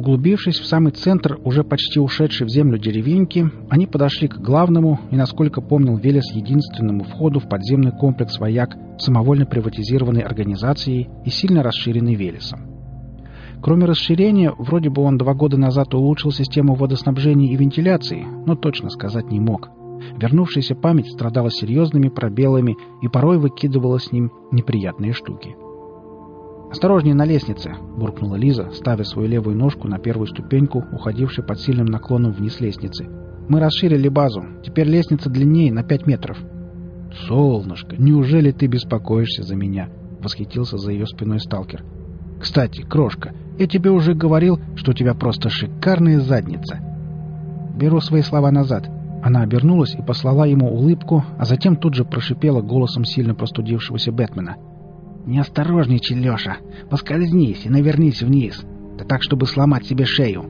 Углубившись в самый центр уже почти ушедшей в землю деревеньки, они подошли к главному и, насколько помнил Велес, единственному входу в подземный комплекс «Вояк», самовольно приватизированной организацией и сильно расширенной Велесом. Кроме расширения, вроде бы он 2 года назад улучшил систему водоснабжения и вентиляции, но точно сказать не мог. Вернувшаяся память страдала серьезными пробелами и порой выкидывала с ним неприятные штуки. «Осторожнее на лестнице!» — буркнула Лиза, ставя свою левую ножку на первую ступеньку, уходившей под сильным наклоном вниз лестницы. «Мы расширили базу. Теперь лестница длиннее на 5 метров». «Солнышко, неужели ты беспокоишься за меня?» — восхитился за ее спиной сталкер. «Кстати, крошка, я тебе уже говорил, что у тебя просто шикарная задница». «Беру свои слова назад». Она обернулась и послала ему улыбку, а затем тут же прошипела голосом сильно простудившегося Бэтмена. «Не осторожничай, Леша! Поскользнись и навернись вниз! Да так, чтобы сломать себе шею!»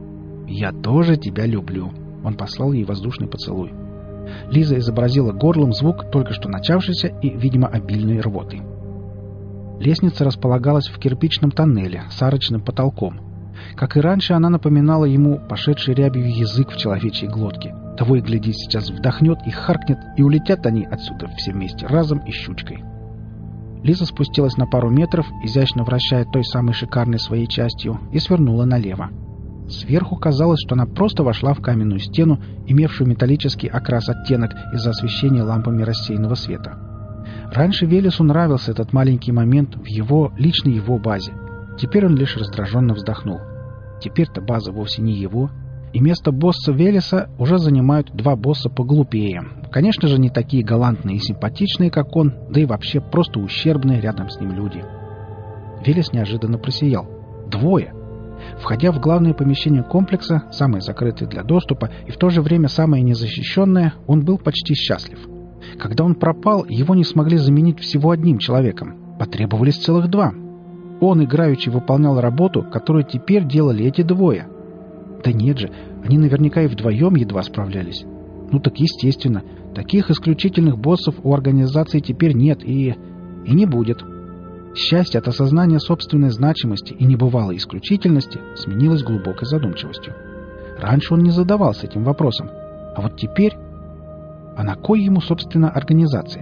«Я тоже тебя люблю!» Он послал ей воздушный поцелуй. Лиза изобразила горлом звук только что начавшейся и, видимо, обильной рвоты. Лестница располагалась в кирпичном тоннеле с арочным потолком. Как и раньше, она напоминала ему пошедший рябью язык в человечьей глотке. Того и гляди, сейчас вдохнет и харкнет, и улетят они отсюда все вместе разом и щучкой. Лиза спустилась на пару метров, изящно вращая той самой шикарной своей частью, и свернула налево. Сверху казалось, что она просто вошла в каменную стену, имевшую металлический окрас-оттенок из-за освещения лампами рассеянного света. Раньше Велесу нравился этот маленький момент в его, личной его базе. Теперь он лишь раздраженно вздохнул. Теперь-то база вовсе не его, и место босса Велеса уже занимают 2 босса поглупее. Конечно же, не такие галантные и симпатичные, как он, да и вообще просто ущербные рядом с ним люди. Велес неожиданно просиял. 2! Входя в главное помещение комплекса, самое закрытое для доступа и в то же время самое незащищенное, он был почти счастлив. Когда он пропал, его не смогли заменить всего 1 человеком. Потребовались целых 2. Он играючи выполнял работу, которую теперь делали эти 2. Да нет же, они наверняка и вдвоем едва справлялись. Ну так естественно, таких исключительных боссов у организации теперь нет и не будет. Счастье от осознания собственной значимости и небывалой исключительности сменилось глубокой задумчивостью. Раньше он не задавался этим вопросом, а вот теперь... А на кой ему, собственно, организация?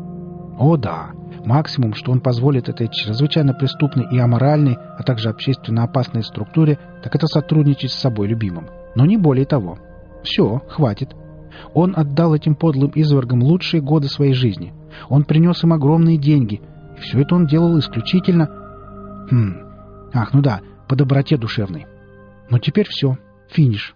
О да, максимум, что он позволит этой чрезвычайно преступной и аморальной, а также общественно опасной структуре, так это сотрудничать с собой любимым. Но не более того. Все, хватит. Он отдал этим подлым извергам лучшие годы своей жизни. Он принес им огромные деньги. И все это он делал исключительно... Ах, ну да, по доброте душевной. Но теперь все. Финиш.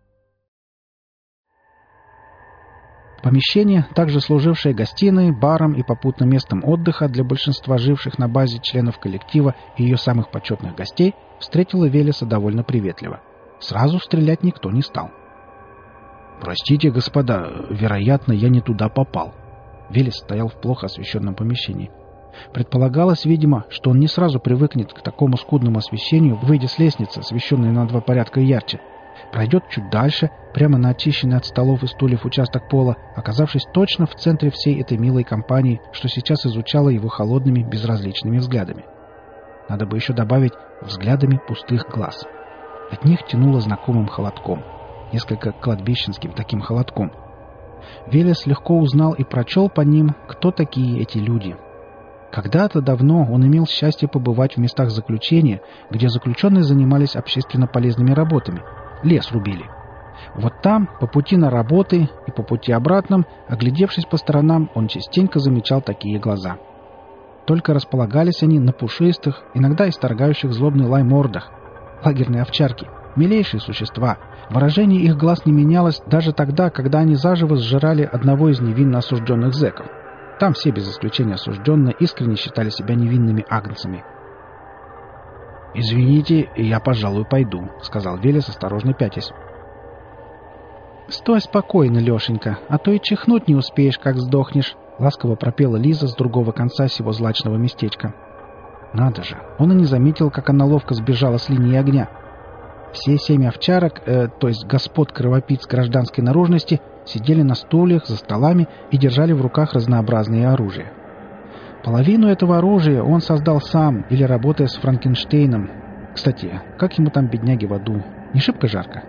Помещение, также служившее гостиной, баром и попутным местом отдыха для большинства живших на базе членов коллектива и ее самых почетных гостей, встретило Велеса довольно приветливо. Сразу стрелять никто не стал. «Простите, господа, вероятно, я не туда попал». Велес стоял в плохо освещенном помещении. Предполагалось, видимо, что он не сразу привыкнет к такому скудному освещению, выйдя с лестницы, освещенной на 2 порядка ярче. Пройдет чуть дальше, прямо на очищенный от столов и стульев участок пола, оказавшись точно в центре всей этой милой компании, что сейчас изучала его холодными, безразличными взглядами. Надо бы еще добавить взглядами пустых глаз. От них тянуло знакомым холодком. Несколько кладбищенским таким холодком. Велес легко узнал и прочел по ним, кто такие эти люди. Когда-то давно он имел счастье побывать в местах заключения, где заключенные занимались общественно полезными работами. Лес рубили. Вот там, по пути на работы и по пути обратном, оглядевшись по сторонам, он частенько замечал такие глаза. Только располагались они на пушистых, иногда исторгающих злобный лай мордах. Лагерные овчарки. Милейшие существа. Выражение их глаз не менялось даже тогда, когда они заживо сжирали одного из невинно осужденных зэков. Там все без исключения осужденные искренне считали себя невинными агнцами. «Извините, я, пожалуй, пойду», — сказал Велес, осторожно пятясь. «Стой спокойно, Лешенька, а то и чихнуть не успеешь, как сдохнешь», — ласково пропела Лиза с другого конца сего злачного местечка. Надо же, он и не заметил, как она ловко сбежала с линии огня. Все 7 овчарок, то есть господ кровопийц гражданской наружности, сидели на стульях, за столами и держали в руках разнообразные оружия. Половину этого оружия он создал сам или работая с Франкенштейном. Кстати, как ему там, бедняге, в аду? Не шибко жарко?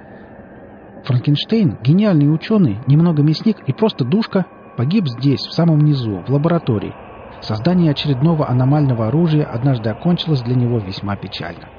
Франкенштейн, гениальный ученый, немного мясник и просто душка, погиб здесь, в самом низу, в лаборатории. Создание очередного аномального оружия однажды окончилось для него весьма печально.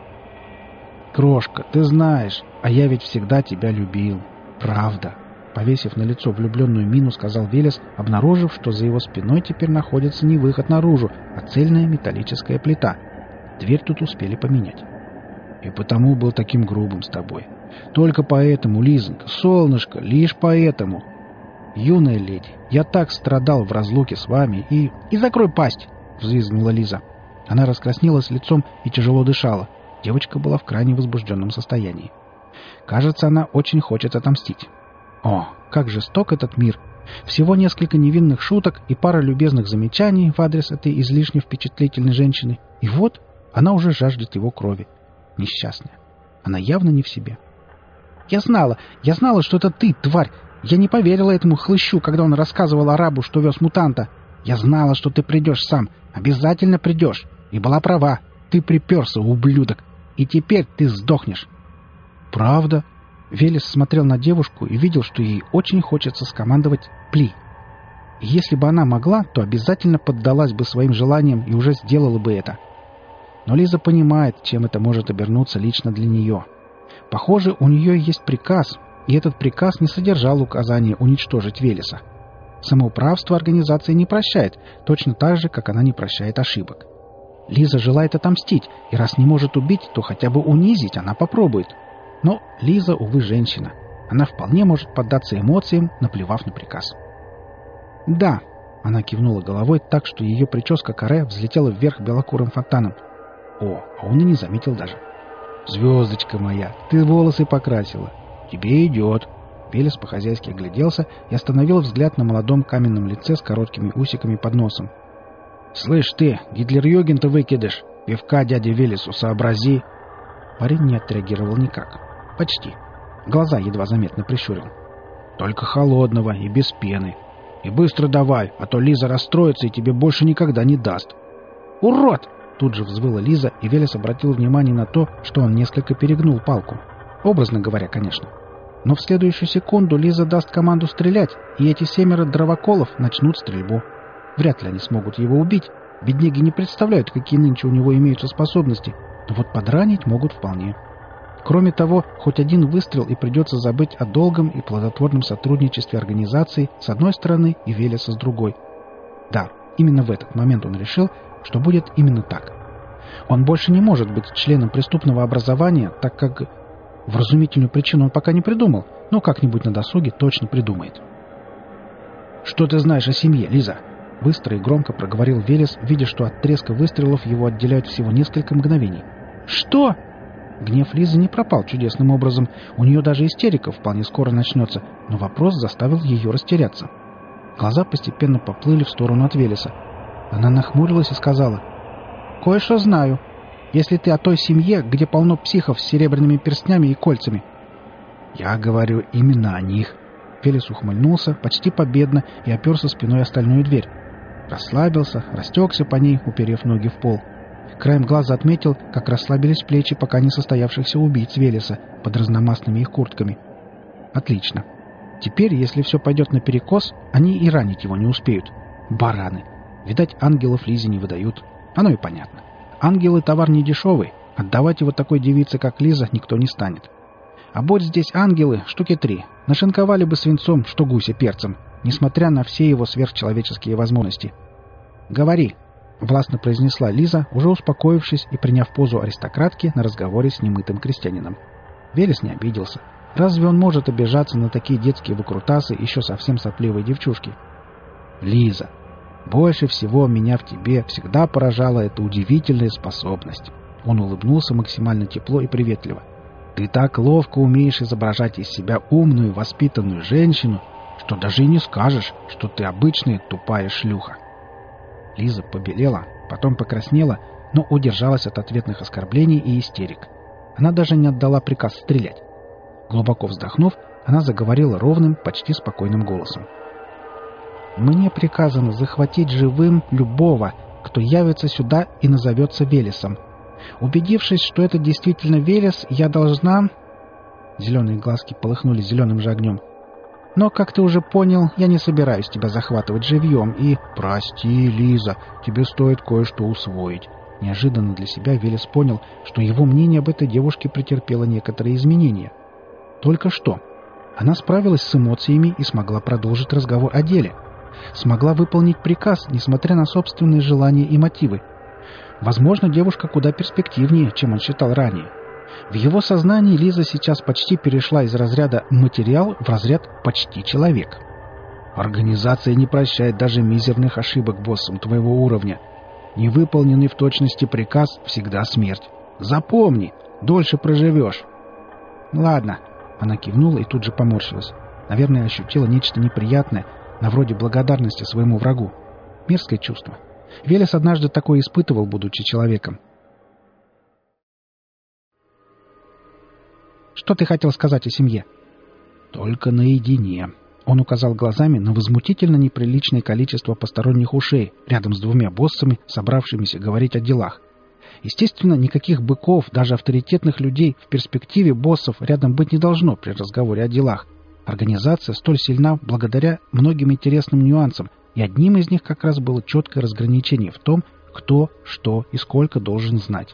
«Крошка, ты знаешь, а я ведь всегда тебя любил. Правда», — повесив на лицо влюбленную мину, сказал Велес, обнаружив, что за его спиной теперь находится не выход наружу, а цельная металлическая плита. Дверь тут успели поменять. «И потому был таким грубым с тобой. Только поэтому, Лизонька, солнышко, лишь поэтому. Юная леди, я так страдал в разлуке с вами и...» «И закрой пасть!» — взвизгнула Лиза. Она раскраснелась лицом и тяжело дышала. Девочка была в крайне возбужденном состоянии. Кажется, она очень хочет отомстить. О, как жесток этот мир! Всего несколько невинных шуток и пара любезных замечаний в адрес этой излишне впечатлительной женщины. И вот она уже жаждет его крови. Несчастная. Она явно не в себе. Я знала, что это ты, тварь! Я не поверила этому хлыщу, когда он рассказывал арабу, что вез мутанта. Я знала, что ты придешь сам. Обязательно придешь. И была права. Ты приперся, ублюдок. И теперь ты сдохнешь. Правда? Велес смотрел на девушку и видел, что ей очень хочется скомандовать «Пли». И если бы она могла, то обязательно поддалась бы своим желаниям и уже сделала бы это. Но Лиза понимает, чем это может обернуться лично для нее. Похоже, у нее есть приказ, и этот приказ не содержал указания уничтожить Велеса. Самоуправство организация не прощает, точно так же, как она не прощает ошибок. Лиза желает отомстить, и раз не может убить, то хотя бы унизить она попробует. Но Лиза, увы, женщина. Она вполне может поддаться эмоциям, наплевав на приказ. «Да», — она кивнула головой так, что ее прическа каре взлетела вверх белокурым фонтаном. О, а он и не заметил даже. «Звездочка моя, ты волосы покрасила. Тебе идет». Велес по-хозяйски огляделся и остановил взгляд на молодом каменном лице с короткими усиками под носом. «Слышь ты, Гитлер-Юген-то выкидыш! Пивка дяде Велесу сообрази!» Парень не отреагировал никак. Почти. Глаза едва заметно прищурил. «Только холодного и без пены. И быстро давай, а то Лиза расстроится и тебе больше никогда не даст». «Урод!» — тут же взвыла Лиза, и Велес обратил внимание на то, что он несколько перегнул палку. Образно говоря, конечно. Но в следующую секунду Лиза даст команду стрелять, и эти 7 дровоколов начнут стрельбу. Вряд ли они смогут его убить. Бедняги не представляют, какие нынче у него имеются способности. Но вот подранить могут вполне. Кроме того, хоть один выстрел и придется забыть о долгом и плодотворном сотрудничестве организации с одной стороны и Велеса с другой. Да, именно в этот момент он решил, что будет именно так. Он больше не может быть членом преступного образования, так как... Вразумительную причину он пока не придумал, но как-нибудь на досуге точно придумает. «Что ты знаешь о семье, Лиза?» Быстро и громко проговорил Велес, видя, что от треска выстрелов его отделяют всего несколько мгновений. «Что?» Гнев Лизы не пропал чудесным образом. У нее даже истерика вполне скоро начнется, но вопрос заставил ее растеряться. Глаза постепенно поплыли в сторону от Велеса. Она нахмурилась и сказала: «Кое-что знаю. Если ты о той семье, где полно психов с серебряными перстнями и кольцами». «Я говорю именно о них». Велес ухмыльнулся почти победно и оперся спиной о стальную дверь. Расслабился, растекся по ней, уперев ноги в пол. Краем глаза отметил, как расслабились плечи пока не состоявшихся убийц Велеса под разномастными их куртками. Отлично. Теперь, если все пойдет наперекос, они и ранить его не успеют. Бараны. Видать, ангелов Лизе не выдают. Оно и понятно. Ангелы — товар не дешевый. Отдавать его такой девице, как Лиза, никто не станет. А будь здесь ангелы, штуки 3. Нашинковали бы свинцом, что гуся перцем, несмотря на все его сверхчеловеческие возможности. «Говори», — властно произнесла Лиза, уже успокоившись и приняв позу аристократки на разговоре с немытым крестьянином. Велес не обиделся. Разве он может обижаться на такие детские выкрутасы еще совсем сопливой девчушки? «Лиза, больше всего меня в тебе всегда поражала эта удивительная способность». Он улыбнулся максимально тепло и приветливо. «Ты так ловко умеешь изображать из себя умную, воспитанную женщину, что даже и не скажешь, что ты обычная тупая шлюха». Лиза побелела, потом покраснела, но удержалась от ответных оскорблений и истерик. Она даже не отдала приказ стрелять. Глубоко вздохнув, она заговорила ровным, почти спокойным голосом. «Мне приказано захватить живым любого, кто явится сюда и назовется Велесом. Убедившись, что это действительно Велес, я должна...» Зеленые глазки полыхнули зеленым же огнем. «Но, как ты уже понял, я не собираюсь тебя захватывать живьем и...» «Прости, Лиза, тебе стоит кое-что усвоить». Неожиданно для себя Велес понял, что его мнение об этой девушке претерпело некоторые изменения. Только что она справилась с эмоциями и смогла продолжить разговор о деле. Смогла выполнить приказ, несмотря на собственные желания и мотивы. Возможно, девушка куда перспективнее, чем он считал ранее. В его сознании Лиза сейчас почти перешла из разряда «материал» в разряд «почти человек». Организация не прощает даже мизерных ошибок боссам твоего уровня. Невыполненный в точности приказ — всегда смерть. Запомни, дольше проживешь. Ладно. Она кивнула и тут же поморщилась. Наверное, ощутила нечто неприятное, на вроде благодарности своему врагу. Мерзкое чувство. Велес однажды такое испытывал, будучи человеком. «Что ты хотел сказать о семье?» «Только наедине». Он указал глазами на возмутительно неприличное количество посторонних ушей рядом с двумя боссами, собравшимися говорить о делах. Естественно, никаких быков, даже авторитетных людей в перспективе боссов рядом быть не должно при разговоре о делах. Организация столь сильна благодаря многим интересным нюансам, и одним из них как раз было четкое разграничение в том, кто, что и сколько должен знать.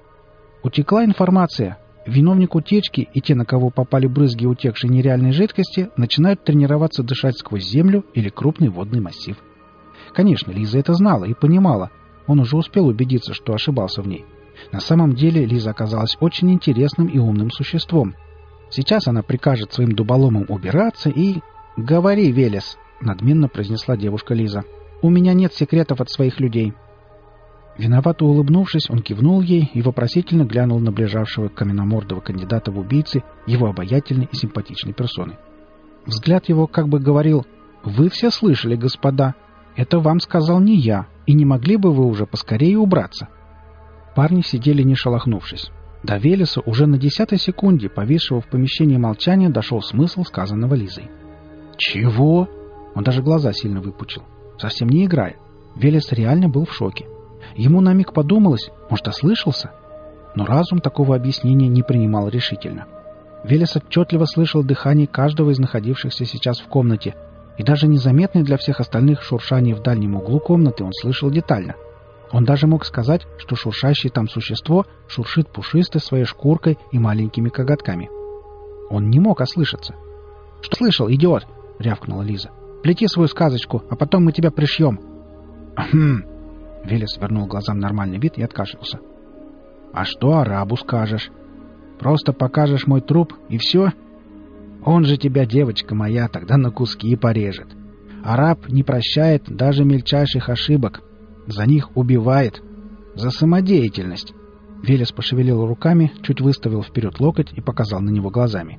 Утекла информация. Виновник утечки и те, на кого попали брызги утекшей нереальной жидкости, начинают тренироваться дышать сквозь землю или крупный водный массив. Конечно, Лиза это знала и понимала. Он уже успел убедиться, что ошибался в ней. На самом деле Лиза оказалась очень интересным и умным существом. Сейчас она прикажет своим дуболомам убираться и... «Говори, Велес!» — надменно произнесла девушка Лиза. «У меня нет секретов от своих людей». Виновато улыбнувшись, он кивнул ей и вопросительно глянул на ближайшего каменномордого кандидата в убийцы его обаятельной и симпатичной персоны. Взгляд его как бы говорил: «Вы все слышали, господа. Это вам сказал не я, и не могли бы вы уже поскорее убраться?» Парни сидели не шелохнувшись. До Велеса уже на 10-й секунде, повисшего в помещении молчания, дошел смысл сказанного Лизой. «Чего?» Он даже глаза сильно выпучил. Совсем не играя. Велес реально был в шоке. Ему на миг подумалось, может, ослышался? Но разум такого объяснения не принимал решительно. Велес отчетливо слышал дыхание каждого из находившихся сейчас в комнате, и даже незаметное для всех остальных шуршание в дальнем углу комнаты он слышал детально. Он даже мог сказать, что шуршащее там существо шуршит пушистой своей шкуркой и маленькими коготками. Он не мог ослышаться. «Что слышал, идиот?» — рявкнула Лиза. «Плети свою сказочку, а потом мы тебя пришьем». «Хм...» Велес вернул глазам нормальный вид и откашлялся. «А что арабу скажешь? Просто покажешь мой труп, и все? Он же тебя, девочка моя, тогда на куски порежет. Араб не прощает даже мельчайших ошибок. За них убивает. За самодеятельность». Велес пошевелил руками, чуть выставил вперед локоть и показал на него глазами.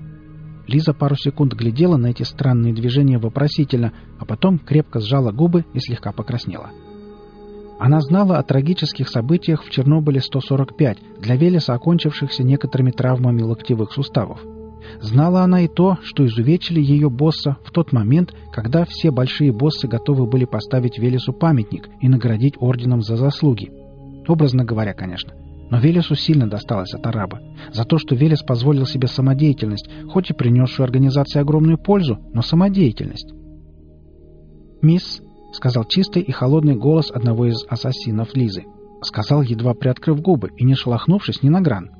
Лиза пару секунд глядела на эти странные движения вопросительно, а потом крепко сжала губы и слегка покраснела. Она знала о трагических событиях в Чернобыле-145, для Велеса окончившихся некоторыми травмами локтевых суставов. Знала она и то, что изувечили ее босса в тот момент, когда все большие боссы готовы были поставить Велесу памятник и наградить орденом за заслуги. Образно говоря, конечно. Но Велесу сильно досталось от араба. За то, что Велес позволил себе самодеятельность, хоть и принесшую организации огромную пользу, но самодеятельность. «Мисс», — сказал чистый и холодный голос одного из ассасинов Лизы. Сказал, едва приоткрыв губы и не шелохнувшись ни на гран.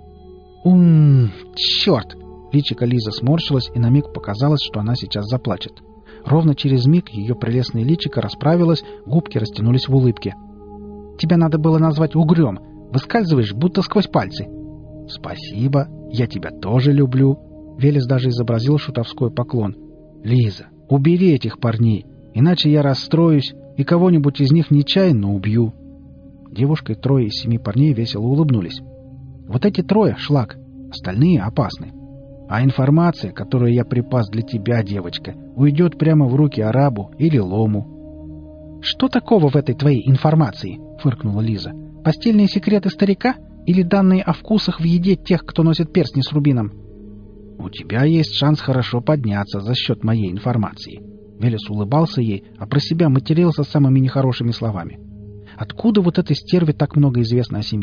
Черт!» Личико Лизы сморщилось, и на миг показалось, что она сейчас заплачет. Ровно через миг ее прелестное личико расправилось, губки растянулись в улыбке. «Тебя надо было назвать угрём. Выскальзываешь, будто сквозь пальцы». «Спасибо. Я тебя тоже люблю». Велес даже изобразил шутовской поклон. «Лиза, убери этих парней, иначе я расстроюсь и кого-нибудь из них нечаянно убью». Девушка и трое из 7 парней весело улыбнулись. «Вот эти трое — шлак, остальные опасны. А информация, которую я припас для тебя, девочка, уйдет прямо в руки арабу или лому». «Что такого в этой твоей информации?» — фыркнула Лиза. «Постельные секреты старика или данные о вкусах в еде тех, кто носит перстни с рубином?» «У тебя есть шанс хорошо подняться за счет моей информации». Велес улыбался ей, а про себя матерился самыми нехорошими словами. Откуда вот этой стерве так много известно о семье?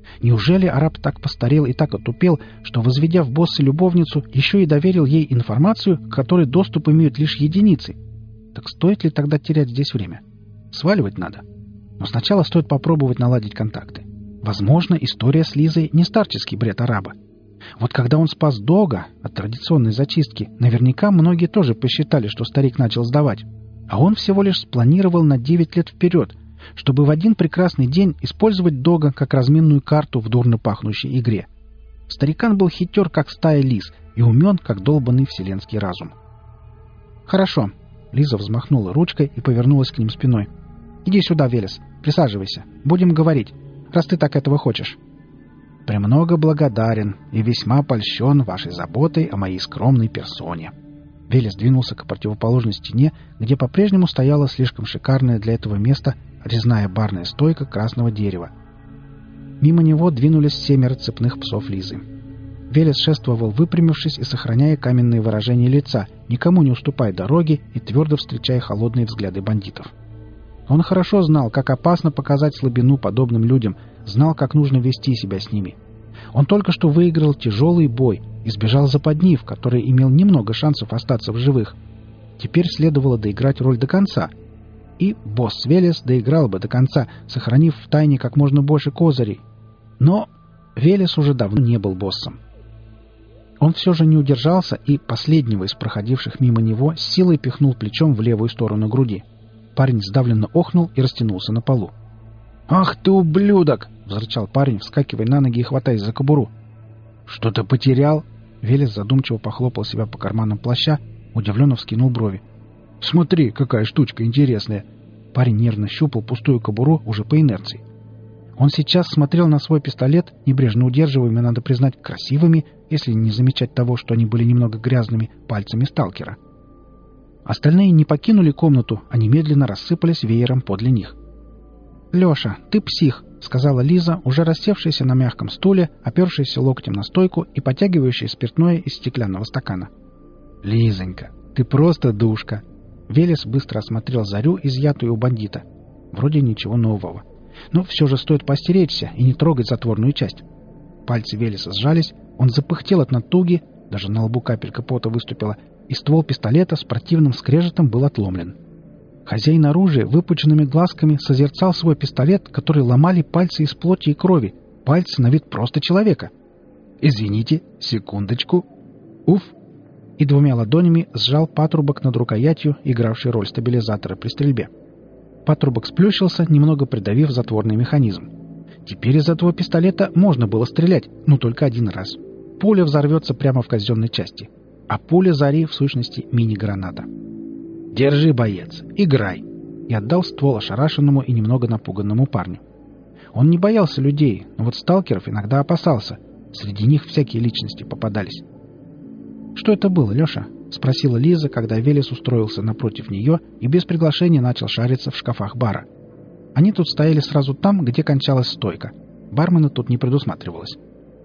Неужели араб так постарел и так отупел, что, возведя в боссы любовницу, еще и доверил ей информацию, к которой доступ имеют лишь единицы? Так стоит ли тогда терять здесь время? Сваливать надо. Но сначала стоит попробовать наладить контакты. Возможно, история с Лизой не старческий бред араба. Вот когда он спас Дога от традиционной зачистки, наверняка многие тоже посчитали, что старик начал сдавать. А он всего лишь спланировал на 9 лет вперед, чтобы в один прекрасный день использовать Дога как разменную карту в дурно пахнущей игре. Старикан был хитер, как стая лис, и умен, как долбанный вселенский разум. «Хорошо», — Лиза взмахнула ручкой и повернулась к ним спиной. «Иди сюда, Велес, присаживайся, будем говорить, раз ты так этого хочешь». «Премного благодарен и весьма польщен вашей заботой о моей скромной персоне». Велес двинулся к противоположной стене, где по-прежнему стояла слишком шикарная для этого места резная барная стойка красного дерева. Мимо него двинулись 7 цепных псов Лизы. Велес шествовал, выпрямившись и сохраняя каменное выражение лица, никому не уступая дороги и твердо встречая холодные взгляды бандитов. Он хорошо знал, как опасно показать слабину подобным людям, знал, как нужно вести себя с ними. Он только что выиграл тяжелый бой, избежал западни, в которой имел немного шансов остаться в живых. Теперь следовало доиграть роль до конца. И босс Велес доиграл бы до конца, сохранив в тайне как можно больше козырей. Но Велес уже давно не был боссом. Он все же не удержался и последнего из проходивших мимо него с силой пихнул плечом в левую сторону груди. Парень сдавленно охнул и растянулся на полу. «Ах ты, ублюдок!» — взрычал парень, вскакивая на ноги и хватаясь за кобуру. «Что-то потерял?» Велес задумчиво похлопал себя по карманам плаща, удивленно вскинул брови. «Смотри, какая штучка интересная!» Парень нервно щупал пустую кобуру уже по инерции. Он сейчас смотрел на свой пистолет, небрежно удерживаемый, надо признать, красивыми, если не замечать того, что они были немного грязными, пальцами сталкера. Остальные не покинули комнату, а немедленно рассыпались веером подле них. «Леша, ты псих», — сказала Лиза, уже рассевшаяся на мягком стуле, опершаяся локтем на стойку и потягивающая спиртное из стеклянного стакана. «Лизонька, ты просто душка!» Велес быстро осмотрел Зарю, изъятую у бандита. Вроде ничего нового. Но все же стоит постеречься и не трогать затворную часть. Пальцы Велеса сжались, он запыхтел от натуги, даже на лбу капелька пота выступила, и ствол пистолета с противным скрежетом был отломлен. Хозяин оружия выпученными глазками созерцал свой пистолет, который ломали пальцы из плоти и крови, пальцы на вид просто человека. «Извините, секундочку. Уф!» И 2 ладонями сжал патрубок над рукоятью, игравшей роль стабилизатора при стрельбе. Патрубок сплющился, немного придавив затворный механизм. Теперь из этого пистолета можно было стрелять, но только один раз. Пуля взорвется прямо в казенной части. А пуля Зари, в сущности, мини-граната. «Держи, боец, играй!» И отдал ствол ошарашенному и немного напуганному парню. Он не боялся людей, но вот сталкеров иногда опасался. Среди них всякие личности попадались. «Что это было, Леша?» — спросила Лиза, когда Велес устроился напротив нее и без приглашения начал шариться в шкафах бара. Они тут стояли сразу там, где кончалась стойка. Бармена тут не предусматривалось.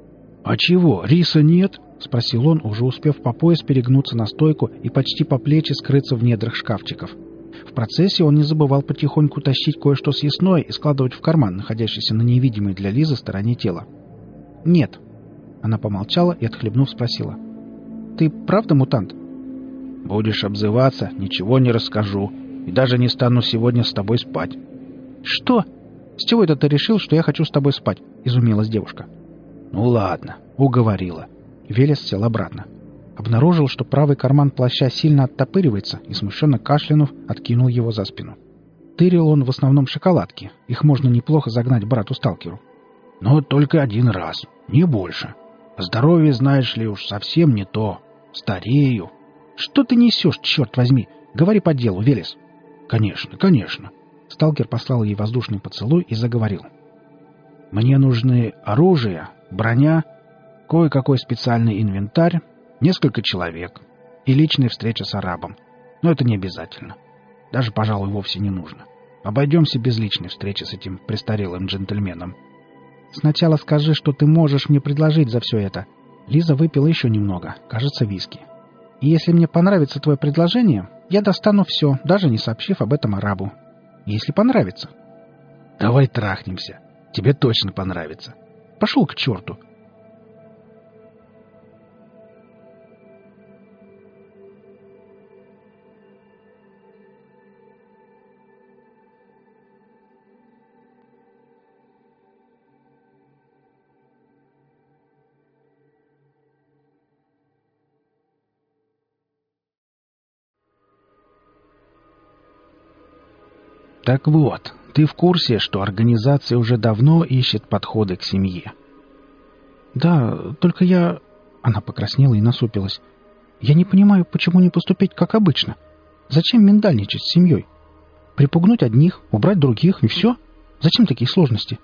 «А чего, риса нет?» — спросил он, уже успев по пояс перегнуться на стойку и почти по плечи скрыться в недрах шкафчиков. В процессе он не забывал потихоньку тащить кое-что съестное и складывать в карман, находящийся на невидимой для Лизы стороне тела. «Нет». Она помолчала и, отхлебнув, спросила. «Ты правда мутант?» «Будешь обзываться, ничего не расскажу. И даже не стану сегодня с тобой спать». «Что? С чего это ты решил, что я хочу с тобой спать?» — изумилась девушка. «Ну ладно, уговорила». Велес сел обратно. Обнаружил, что правый карман плаща сильно оттопыривается, и, смущенно кашлянув, откинул его за спину. Тырил он в основном шоколадки. Их можно неплохо загнать брату-сталкеру. «Но только один раз, не больше. Здоровье, знаешь ли, уж совсем не то. Старею». «Что ты несешь, черт возьми? Говори по делу, Велес». «Конечно, конечно». Сталкер послал ей воздушный поцелуй и заговорил. «Мне нужны оружие, броня, кое-какой специальный инвентарь, несколько человек и личная встреча с арабом. Но это не обязательно. Даже, пожалуй, вовсе не нужно. Обойдемся без личной встречи с этим престарелым джентльменом». «Сначала скажи, что ты можешь мне предложить за все это». Лиза выпила еще немного, кажется, виски. «И если мне понравится твое предложение, я достану все, даже не сообщив об этом арабу. Если понравится». «Давай трахнемся. Тебе точно понравится». Пошел к черту!» «Так вот, ты в курсе, что организация уже давно ищет подходы к семье?» «Да, только я...» Она покраснела и насупилась. «Я не понимаю, почему не поступить как обычно. Зачем миндальничать с семьей? Припугнуть одних, убрать других, и все? Зачем такие сложности?»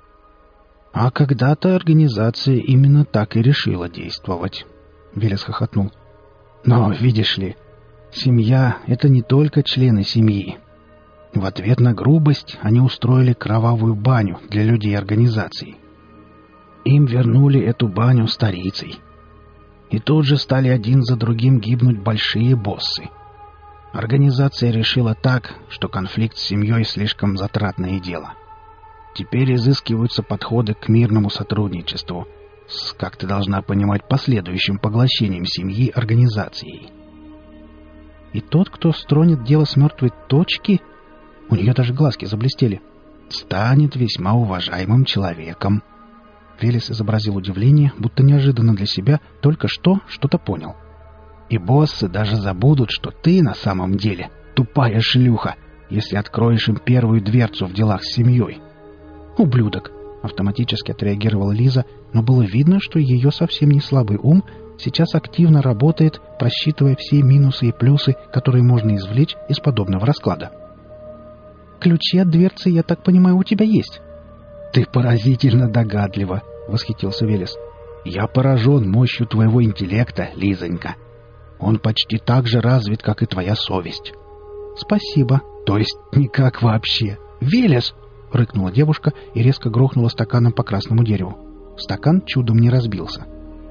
«А когда-то организация именно так и решила действовать», — Велес хохотнул. «Но, видишь ли, семья — это не только члены семьи. В ответ на грубость они устроили кровавую баню для людей организации. Им вернули эту баню старицей. И тут же стали один за другим гибнуть большие боссы. Организация решила так, что конфликт с семьей слишком затратное дело. Теперь изыскиваются подходы к мирному сотрудничеству с, как ты должна понимать, последующим поглощением семьи организацией. И тот, кто стронет дело с мертвой точки, у нее даже глазки заблестели, станет весьма уважаемым человеком. Велес изобразил удивление, будто неожиданно для себя только что что-то понял. И боссы даже забудут, что ты на самом деле тупая шлюха, если откроешь им первую дверцу в делах с семьей. «Ублюдок!» — автоматически отреагировала Лиза, но было видно, что ее совсем не слабый ум сейчас активно работает, просчитывая все минусы и плюсы, которые можно извлечь из подобного расклада. «Ключи от дверцы, я так понимаю, у тебя есть?» «Ты поразительно догадлива», — восхитился Велес. «Я поражен мощью твоего интеллекта, Лизонька. Он почти так же развит, как и твоя совесть». «Спасибо». «То есть никак вообще». «Велес!» — рыкнула девушка и резко грохнула стаканом по красному дереву. Стакан чудом не разбился.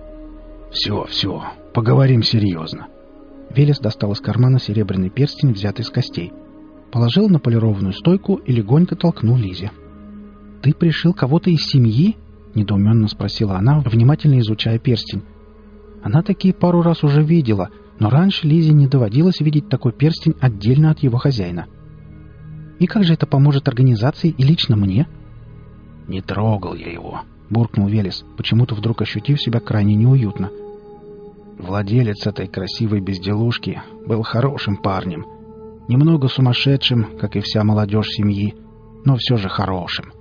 «Все, поговорим серьезно». Велес достал из кармана серебряный перстень, взятый из костей. Положил на полированную стойку и легонько толкнул Лизе. «Ты пришил кого-то из семьи?» — недоуменно спросила она, внимательно изучая перстень. Она такие пару раз уже видела, но раньше Лизе не доводилось видеть такой перстень отдельно от его хозяина. «И как же это поможет организации и лично мне?» «Не трогал я его», — буркнул Велес, почему-то вдруг ощутив себя крайне неуютно. «Владелец этой красивой безделушки был хорошим парнем. Немного сумасшедшим, как и вся молодежь семьи, но все же хорошим.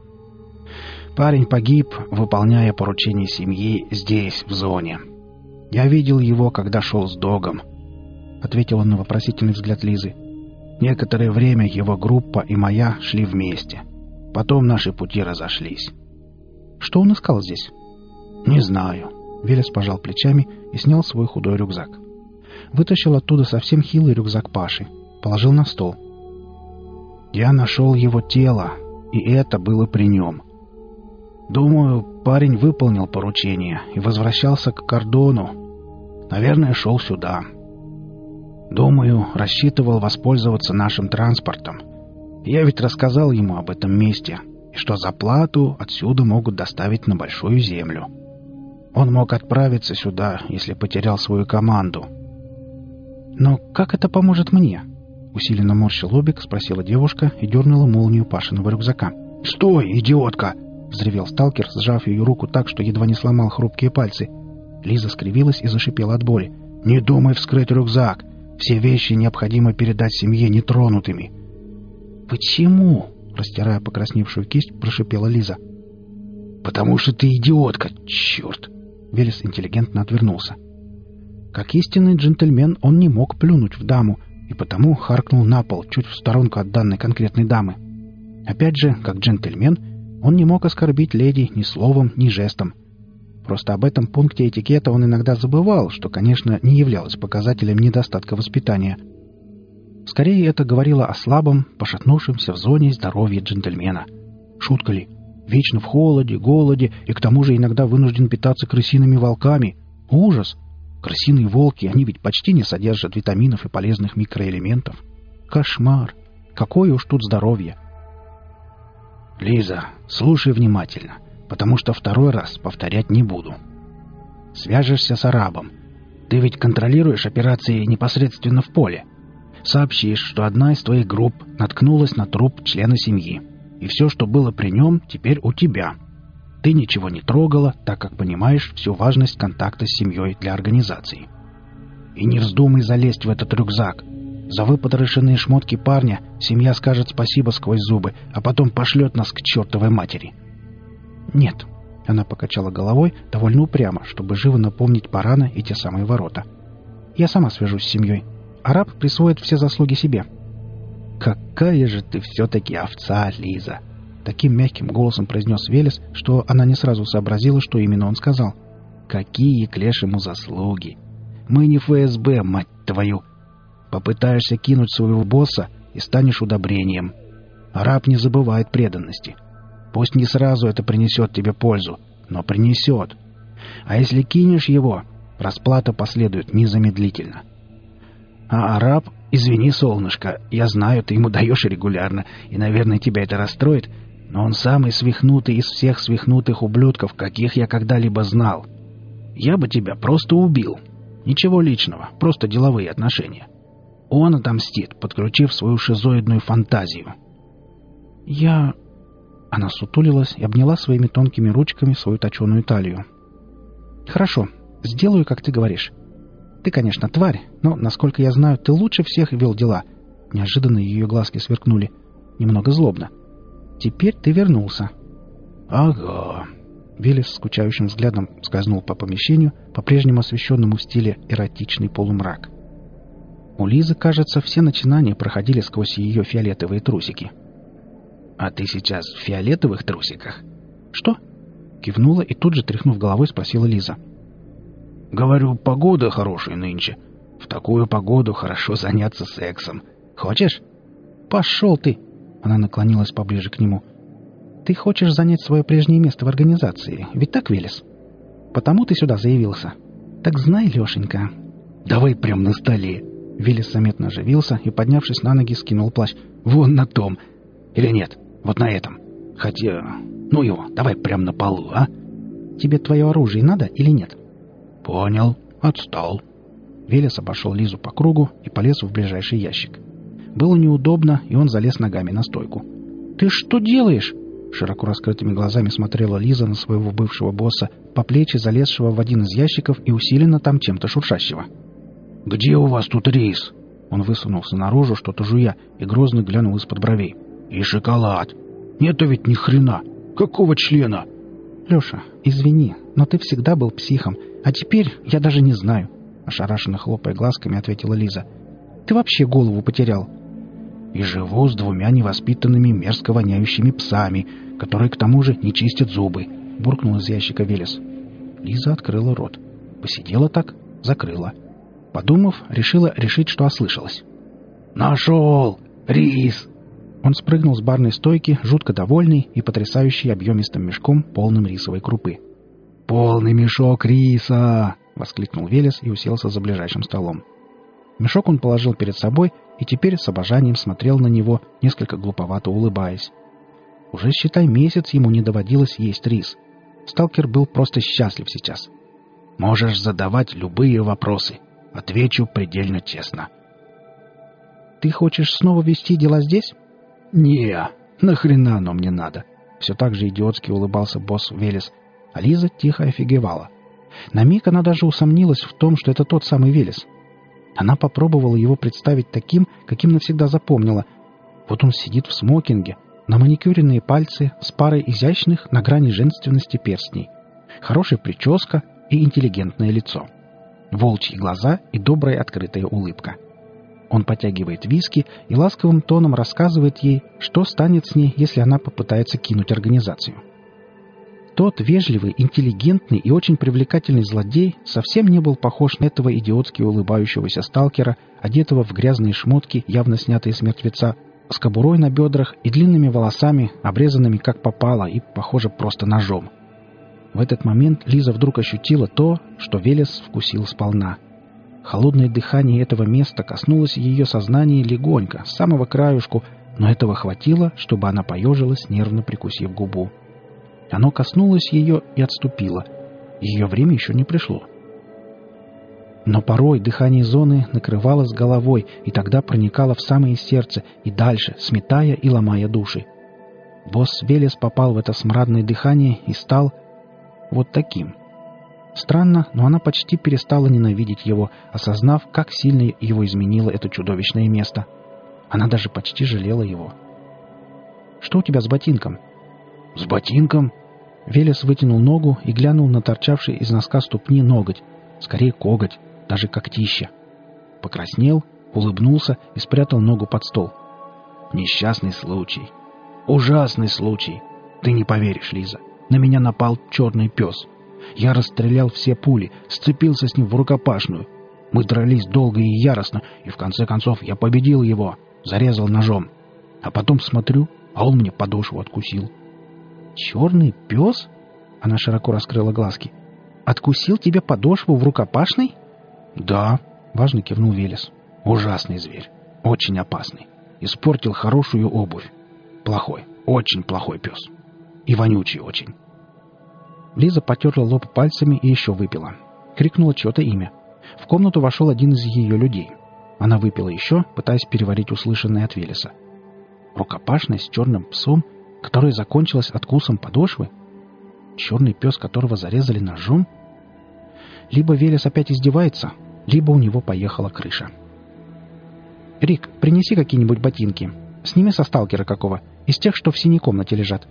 Парень погиб, выполняя поручение семьи здесь, в зоне. Я видел его, когда шел с Догом», — ответил он на вопросительный взгляд Лизы. «Некоторое время его группа и моя шли вместе. Потом наши пути разошлись». «Что он искал здесь?» «Не знаю». Велес пожал плечами и снял свой худой рюкзак. Вытащил оттуда совсем хилый рюкзак Паши. Положил на стол. «Я нашел его тело, и это было при нем. Думаю, парень выполнил поручение и возвращался к кордону. Наверное, шел сюда. Думаю, рассчитывал воспользоваться нашим транспортом. Я ведь рассказал ему об этом месте, и что за плату отсюда могут доставить на Большую Землю. Он мог отправиться сюда, если потерял свою команду». «Но как это поможет мне?» Усиленно морща лобик, спросила девушка и дернула молнию Пашиного рюкзака. «Стой, идиотка!» — взревел сталкер, сжав ее руку так, что едва не сломал хрупкие пальцы. Лиза скривилась и зашипела от боли. «Не думай вскрыть рюкзак! Все вещи необходимо передать семье нетронутыми!» «Почему?» — растирая покрасневшую кисть, прошипела Лиза. «Потому что ты идиотка! Черт!» Велес интеллигентно отвернулся. Как истинный джентльмен он не мог плюнуть в даму, и потому харкнул на пол, чуть в сторонку от данной конкретной дамы. Опять же, как джентльмен, он не мог оскорбить леди ни словом, ни жестом. Просто об этом пункте этикета он иногда забывал, что, конечно, не являлось показателем недостатка воспитания. Скорее, это говорило о слабом, пошатнувшемся в зоне здоровья джентльмена. Шутка ли? Вечно в холоде, голоде и к тому же иногда вынужден питаться крысиными волками. Ужас! Крысиные волки, они ведь почти не содержат витаминов и полезных микроэлементов. Кошмар! Какое уж тут здоровье! «Лиза, слушай внимательно. потому что второй раз повторять не буду. Свяжешься с арабом. Ты ведь контролируешь операции непосредственно в поле. Сообщишь, что одна из твоих групп наткнулась на труп члена семьи, и все, что было при нем, теперь у тебя. Ты ничего не трогала, так как понимаешь всю важность контакта с семьей для организации. И не вздумай залезть в этот рюкзак. За выпотрошенные шмотки парня семья скажет спасибо сквозь зубы, а потом пошлет нас к чертовой матери. Нет. Она покачала головой довольно упрямо, чтобы живо напомнить Парана и те самые ворота. Я сама свяжусь с семьей. Араб присвоит все заслуги себе. Какая же ты все-таки овца, Лиза! Таким мягким голосом произнес Велес, что она не сразу сообразила, что именно он сказал. Какие к лешему заслуги! Мы не ФСБ, мать твою! Попытаешься кинуть своего босса и станешь удобрением. Араб не забывает преданности. Пусть не сразу это принесет тебе пользу, но принесет. А если кинешь его, расплата последует незамедлительно. А араб, извини, солнышко, я знаю, ты ему даешь регулярно, и, наверное, тебя это расстроит, но он самый свихнутый из всех свихнутых ублюдков, каких я когда-либо знал. Я бы тебя просто убил. Ничего личного, просто деловые отношения. Он отомстит, подключив свою шизоидную фантазию. Она сутулилась и обняла своими тонкими ручками свою точеную талию. «Хорошо, сделаю, как ты говоришь. Ты, конечно, тварь, но, насколько я знаю, ты лучше всех вел дела». Неожиданно ее глазки сверкнули. Немного злобно. «Теперь ты вернулся». «Ага». Велес скучающим взглядом скользнул по помещению, по-прежнему освещенному в стиле эротичный полумрак. У Лизы, кажется, все начинания проходили сквозь ее фиолетовые трусики. «А ты сейчас в фиолетовых трусиках?» «Что?» Кивнула и тут же, тряхнув головой, спросила Лиза. «Говорю, погода хорошая нынче. В такую погоду хорошо заняться сексом. Хочешь?» «Пошел ты!» Она наклонилась поближе к нему. «Ты хочешь занять свое прежнее место в организации, ведь так, Велес? Потому ты сюда заявился. Так знай, Лешенька...» «Давай прям на столе!» Велес заметно оживился и, поднявшись на ноги, скинул плащ. «Вон на том! Или нет, вот на этом. Хотя... Ну его, давай прям на полу, а?» «Тебе твое оружие надо или нет?» «Понял. Отстал». Велес обошел Лизу по кругу и полез в ближайший ящик. Было неудобно, и он залез ногами на стойку. «Ты что делаешь?» Широко раскрытыми глазами смотрела Лиза на своего бывшего босса, по плечи залезшего в один из ящиков и усиленно там чем-то шуршащего. «Где у вас тут рис?» Он высунулся наружу, что-то жуя, и грозно глянул из-под бровей. «И шоколад. Нету ведь ни хрена. Какого члена?» «Леша, извини, но ты всегда был психом, а теперь я даже не знаю», ошарашенно хлопая глазками, ответила Лиза. «Ты вообще голову потерял». «И живу с двумя невоспитанными мерзко воняющими псами, которые к тому же не чистят зубы», буркнул из ящика Велес. Лиза открыла рот. Посидела так, закрыла. Подумав, решила что ослышалась. «Нашел! Рис!» Он спрыгнул с барной стойки, жутко довольный и потрясающий объемистым мешком, полным рисовой крупы. «Полный мешок риса!» — воскликнул Велес и уселся за ближайшим столом. Мешок он положил перед собой и теперь с обожанием смотрел на него, несколько глуповато улыбаясь. Уже, считай, месяц ему не доводилось есть рис. Сталкер был просто счастлив сейчас. «Можешь задавать любые вопросы. Отвечу предельно честно». «Ты хочешь снова вести дела здесь?» «Не, нахрена оно мне надо?» Все так же идиотски улыбался босс Велес, а Лиза тихо офигевала. На миг она даже усомнилась в том, что это тот самый Велес. Она попробовала его представить таким, каким навсегда запомнила. Вот он сидит в смокинге, на маникюренные пальцы с парой изящных на грани женственности перстней. Хорошая прическа и интеллигентное лицо. Волчьи глаза и добрая открытая улыбка. Он потягивает виски и ласковым тоном рассказывает ей, что станет с ней, если она попытается кинуть организацию. Тот вежливый, интеллигентный и очень привлекательный злодей совсем не был похож на этого идиотски улыбающегося сталкера, одетого в грязные шмотки, явно снятые с мертвеца, с кобурой на бедрах и длинными волосами, обрезанными как попало и, похоже, просто ножом. В этот момент Лиза вдруг ощутила то, что Велес вкусил сполна. Холодное дыхание этого места коснулось ее сознания легонько, с самого краюшку, но этого хватило, чтобы она поежилась, нервно прикусив губу. Оно коснулось ее и отступило. Ее время еще не пришло. Но порой дыхание зоны накрывало с головой, и тогда проникало в самое сердце и дальше, сметая и ломая души. Босс Велес попал в это смрадное дыхание и стал вот таким. Странно, но она почти перестала ненавидеть его, осознав, как сильно его изменило это чудовищное место. Она даже почти жалела его. «Что у тебя с ботинком?» «С ботинком?» Велес вытянул ногу и глянул на торчавший из носка ступни ноготь. Скорее коготь, даже когтища. Покраснел, улыбнулся и спрятал ногу под стол. «Несчастный случай. Ужасный случай. Ты не поверишь, Лиза. На меня напал черный пес. Я расстрелял все пули, сцепился с ним в рукопашную. Мы дрались долго и яростно, и в конце концов я победил его, зарезал ножом. А потом смотрю, а он мне подошву откусил». «Черный пес?» Она широко раскрыла глазки. «Откусил тебе подошву в рукопашной?» «Да», — важно кивнул Велес. «Ужасный зверь. Очень опасный. Испортил хорошую обувь. Плохой, очень плохой пес. И вонючий очень». Лиза потерла лоб пальцами и еще выпила. Крикнула чье-то имя. В комнату вошел один из ее людей. Она выпила еще, пытаясь переварить услышанное от Велеса. Рукопашная с черным псом, которая закончилась откусом подошвы? Черный пес, которого зарезали ножом? Либо Велес опять издевается, либо у него поехала крыша. «Рик, принеси какие-нибудь ботинки. Сними со сталкера какого, из тех, что в синей комнате лежат».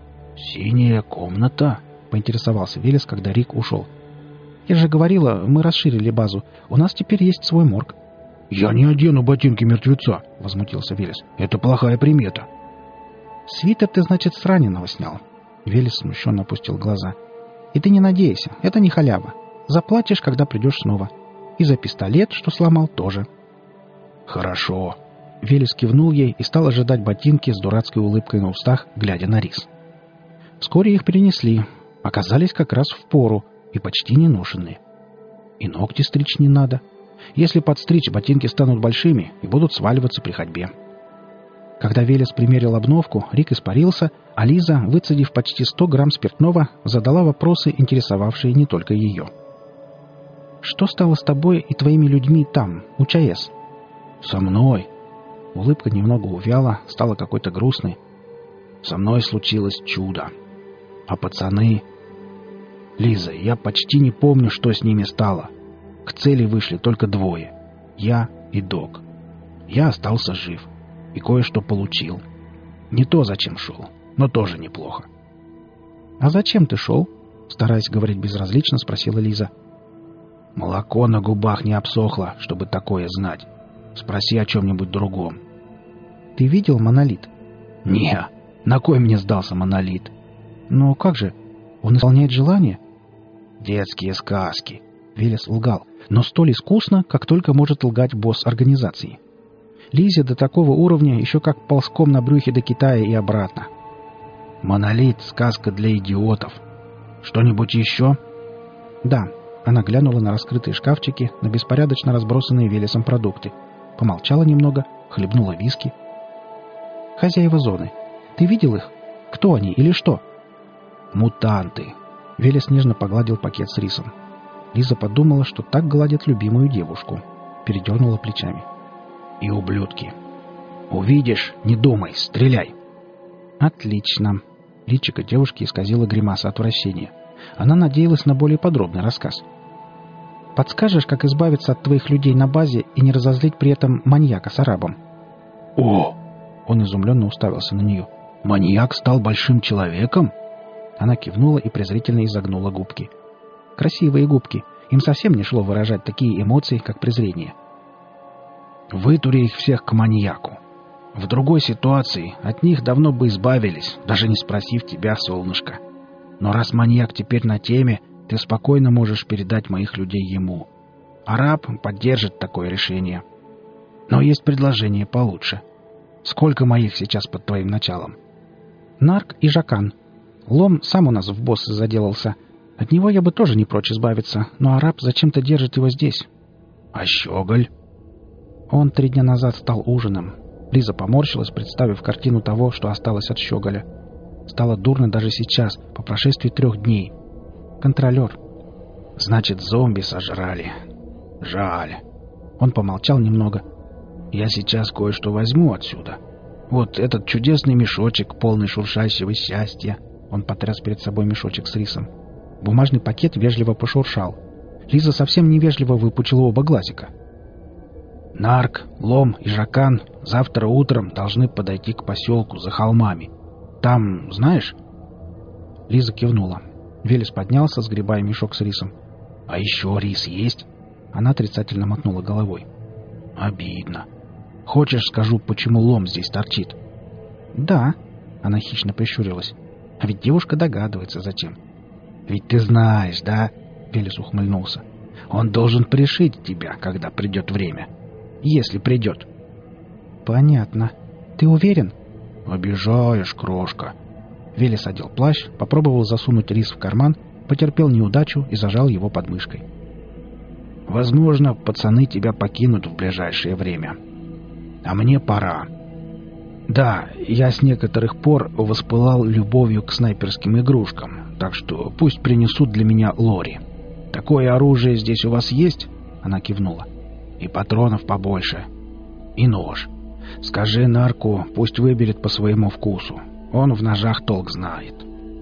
«Синяя комната?» — поинтересовался Велес, когда Рик ушел. «Я же говорила, мы расширили базу. У нас теперь есть свой морг». «Я не одену ботинки мертвеца», — возмутился Велес. «Это плохая примета». «Свитер ты, значит, с раненого снял». Велес смущенно опустил глаза. «И ты не надейся, это не халява. Заплатишь, когда придешь снова. И за пистолет, что сломал, тоже». «Хорошо». Велес кивнул ей и стал ожидать ботинки с дурацкой улыбкой на устах, глядя на Рис. Вскоре их принесли. Оказались как раз в пору и почти не ношенные. И ногти стричь не надо. Если подстричь, ботинки станут большими и будут сваливаться при ходьбе. Когда Велес примерил обновку, Рик испарился, а Лиза, выцедив почти 100 грамм спиртного, задала вопросы, интересовавшие не только ее. «Что стало с тобой и твоими людьми там, у ЧАЭС?» «Со мной?» Улыбка немного увяла, стала какой-то грустной. «Со мной случилось чудо. А пацаны...» «Лиза, я почти не помню, что с ними стало. К цели вышли только двое. Я и Док. Я остался жив. И кое-что получил. Не то, зачем шел, но тоже неплохо». «А зачем ты шел?» Стараясь говорить безразлично, спросила Лиза. «Молоко на губах не обсохло, чтобы такое знать. Спроси о чем-нибудь другом». «Ты видел монолит?» «Не, на кой мне сдался монолит?» «Но как же? Он исполняет желания?» «Детские сказки», — Велес лгал, но столь искусно, как только может лгать босс организации. Лизе до такого уровня еще как ползком на брюхе до Китая и обратно. «Монолит — сказка для идиотов. Что-нибудь еще?» «Да». Она глянула на раскрытые шкафчики, на беспорядочно разбросанные Велесом продукты. Помолчала немного, хлебнула виски. «Хозяева зоны. Ты видел их? Кто они или что?» «Мутанты». Велес нежно погладил пакет с рисом. Лиза подумала, что так гладят любимую девушку. Передернула плечами. «И ублюдки. Увидишь, не думай, стреляй». «Отлично». Личико девушки исказило гримаса отвращения. Она надеялась на более подробный рассказ. «Подскажешь, как избавиться от твоих людей на базе и не разозлить при этом маньяка с арабом?» «О!» Он изумленно уставился на нее. «Маньяк стал большим человеком?» Она кивнула и презрительно изогнула губки. Красивые губки. Им совсем не шло выражать такие эмоции, как презрение. «Вытури их всех к маньяку. В другой ситуации от них давно бы избавились, даже не спросив тебя, солнышко. Но раз маньяк теперь на теме, ты спокойно можешь передать моих людей ему. Араб поддержит такое решение. Но есть предложение получше. Сколько моих сейчас под твоим началом?» «Нарк и Жакан. Лом сам у нас в боссы заделался. От него я бы тоже не прочь избавиться, но араб зачем-то держит его здесь». «А Щеголь?» «Он 3 дня назад стал ужином». Лиза поморщилась, представив картину того, что осталось от Щеголя. Стало дурно даже сейчас, по прошествии 3 дней. Контролер. Значит, зомби сожрали. Жаль. Он помолчал немного. Я сейчас кое-что возьму отсюда. Вот этот чудесный мешочек, полный шуршащего счастья. Он потряс перед собой мешочек с рисом. Бумажный пакет вежливо пошуршал. Лиза совсем невежливо выпучила оба глазика. Нарк, Лом и Жакан завтра утром должны подойти к поселку за холмами. Там, знаешь? Лиза кивнула. Велес поднялся, сгребая мешок с рисом. «А еще рис есть?» Она отрицательно мотнула головой. «Обидно. Хочешь, скажу, почему Лом здесь торчит?» «Да», — она хищно прищурилась. «А ведь девушка догадывается, зачем». «Ведь ты знаешь, да?» — Велес ухмыльнулся. «Он должен пришить тебя, когда придет время. Если придет». «Понятно. Ты уверен?» «Обижаешь, крошка». Велес одел плащ, попробовал засунуть рис в карман, потерпел неудачу и зажал его под мышкой. «Возможно, пацаны тебя покинут в ближайшее время. А мне пора. Да, я с некоторых пор воспылал любовью к снайперским игрушкам, так что пусть принесут для меня лори. Такое оружие здесь у вас есть?» Она кивнула. «И патронов побольше. И нож. Скажи нарку, пусть выберет по своему вкусу. Он в ножах толк знает.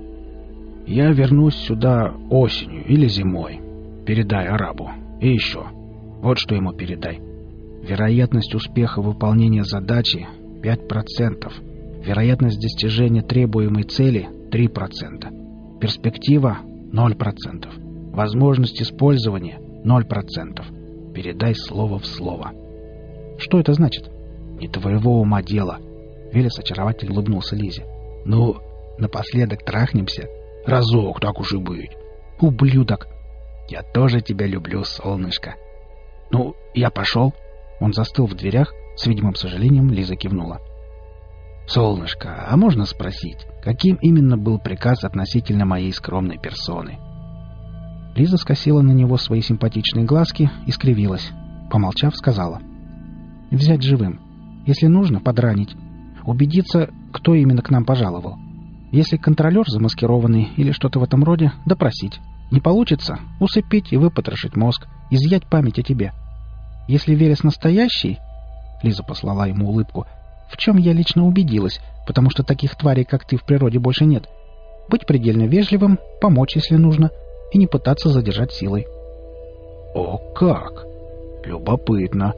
Я вернусь сюда осенью или зимой. Передай арабу. И еще. Вот что ему передай. Вероятность успеха выполнения задачи 5%. Вероятность достижения требуемой цели 3%. Перспектива 0%. Возможность использования 0%. Передай слово в слово». «Что это значит?» «Не твоего ума дело». Велес очаровательно улыбнулся Лизе. «Ну, напоследок трахнемся. Разок, так уж и быть». «Ублюдок!» «Я тоже тебя люблю, солнышко». «Ну, я пошел». Он застыл в дверях. С видимым сожалением Лиза кивнула. «Солнышко, а можно спросить, каким именно был приказ относительно моей скромной персоны?» Лиза скосила на него свои симпатичные глазки и скривилась. Помолчав, сказала. «Взять живым. Если нужно, подранить. Убедиться, кто именно к нам пожаловал. Если контролер замаскированный или что-то в этом роде, допросить. Не получится — усыпить и выпотрошить мозг, изъять память о тебе. Если Велес настоящий...» Лиза послала ему улыбку. «В чем я лично убедилась, потому что таких тварей, как ты, в природе больше нет. Быть предельно вежливым, помочь, если нужно, и не пытаться задержать силой». «О, как! Любопытно.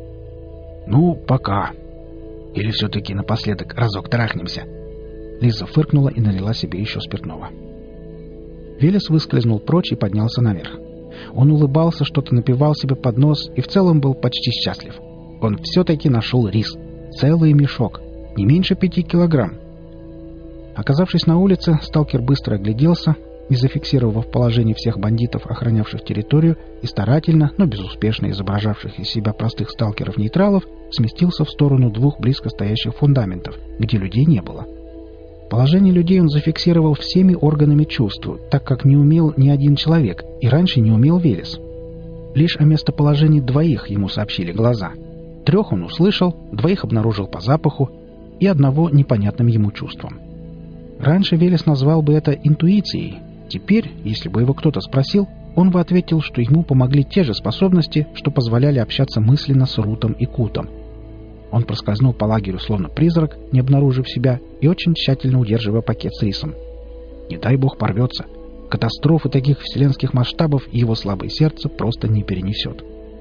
Ну, пока. Или все-таки напоследок разок трахнемся?» Лиза фыркнула и налила себе еще спиртного. Велес выскользнул прочь и поднялся наверх. Он улыбался, что-то напевал себе под нос и в целом был почти счастлив. Он все-таки нашел рис. Целый мешок. Не меньше 5 килограмм. Оказавшись на улице, сталкер быстро огляделся и, зафиксировав положение всех бандитов, охранявших территорию, и старательно, но безуспешно изображавших из себя простых сталкеров-нейтралов, сместился в сторону 2 близко стоящих фундаментов, где людей не было. Положение людей он зафиксировал всеми органами чувств, так как не умел ни один человек, и раньше не умел Велес. Лишь о местоположении 2 ему сообщили глаза. 3 он услышал, 2 обнаружил по запаху и 1 непонятным ему чувством. Раньше Велес назвал бы это интуицией. Теперь, если бы его кто-то спросил, он бы ответил, что ему помогли те же способности, что позволяли общаться мысленно с Рутом и Кутом. Он проскользнул по лагерю словно призрак, не обнаружив себя, и очень тщательно удерживая пакет с рисом. Не дай бог порвется. Катастрофы таких вселенских масштабов его слабое сердце просто не перенесет.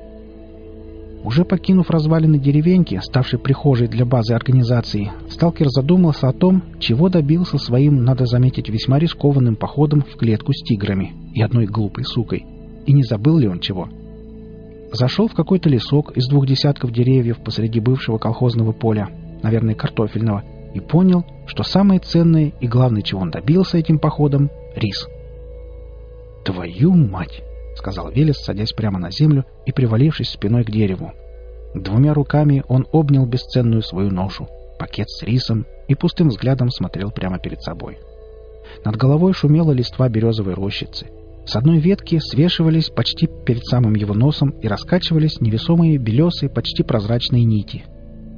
Уже покинув развалины деревеньки, ставшей прихожей для базы организации, сталкер задумался о том, чего добился своим, надо заметить, весьма рискованным походом в клетку с тиграми и одной глупой сукой. И не забыл ли он чего? Зашел в какой-то лесок из 2 десятков деревьев посреди бывшего колхозного поля, наверное, картофельного, и понял, что самое ценное и главное, чего он добился этим походом — рис. «Твою мать!» — сказал Велес, садясь прямо на землю и привалившись спиной к дереву. 2 руками он обнял бесценную свою ношу, пакет с рисом, и пустым взглядом смотрел прямо перед собой. Над головой шумела листва березовой рощицы. С одной ветки свешивались почти перед самым его носом и раскачивались невесомые белесые, почти прозрачные нити.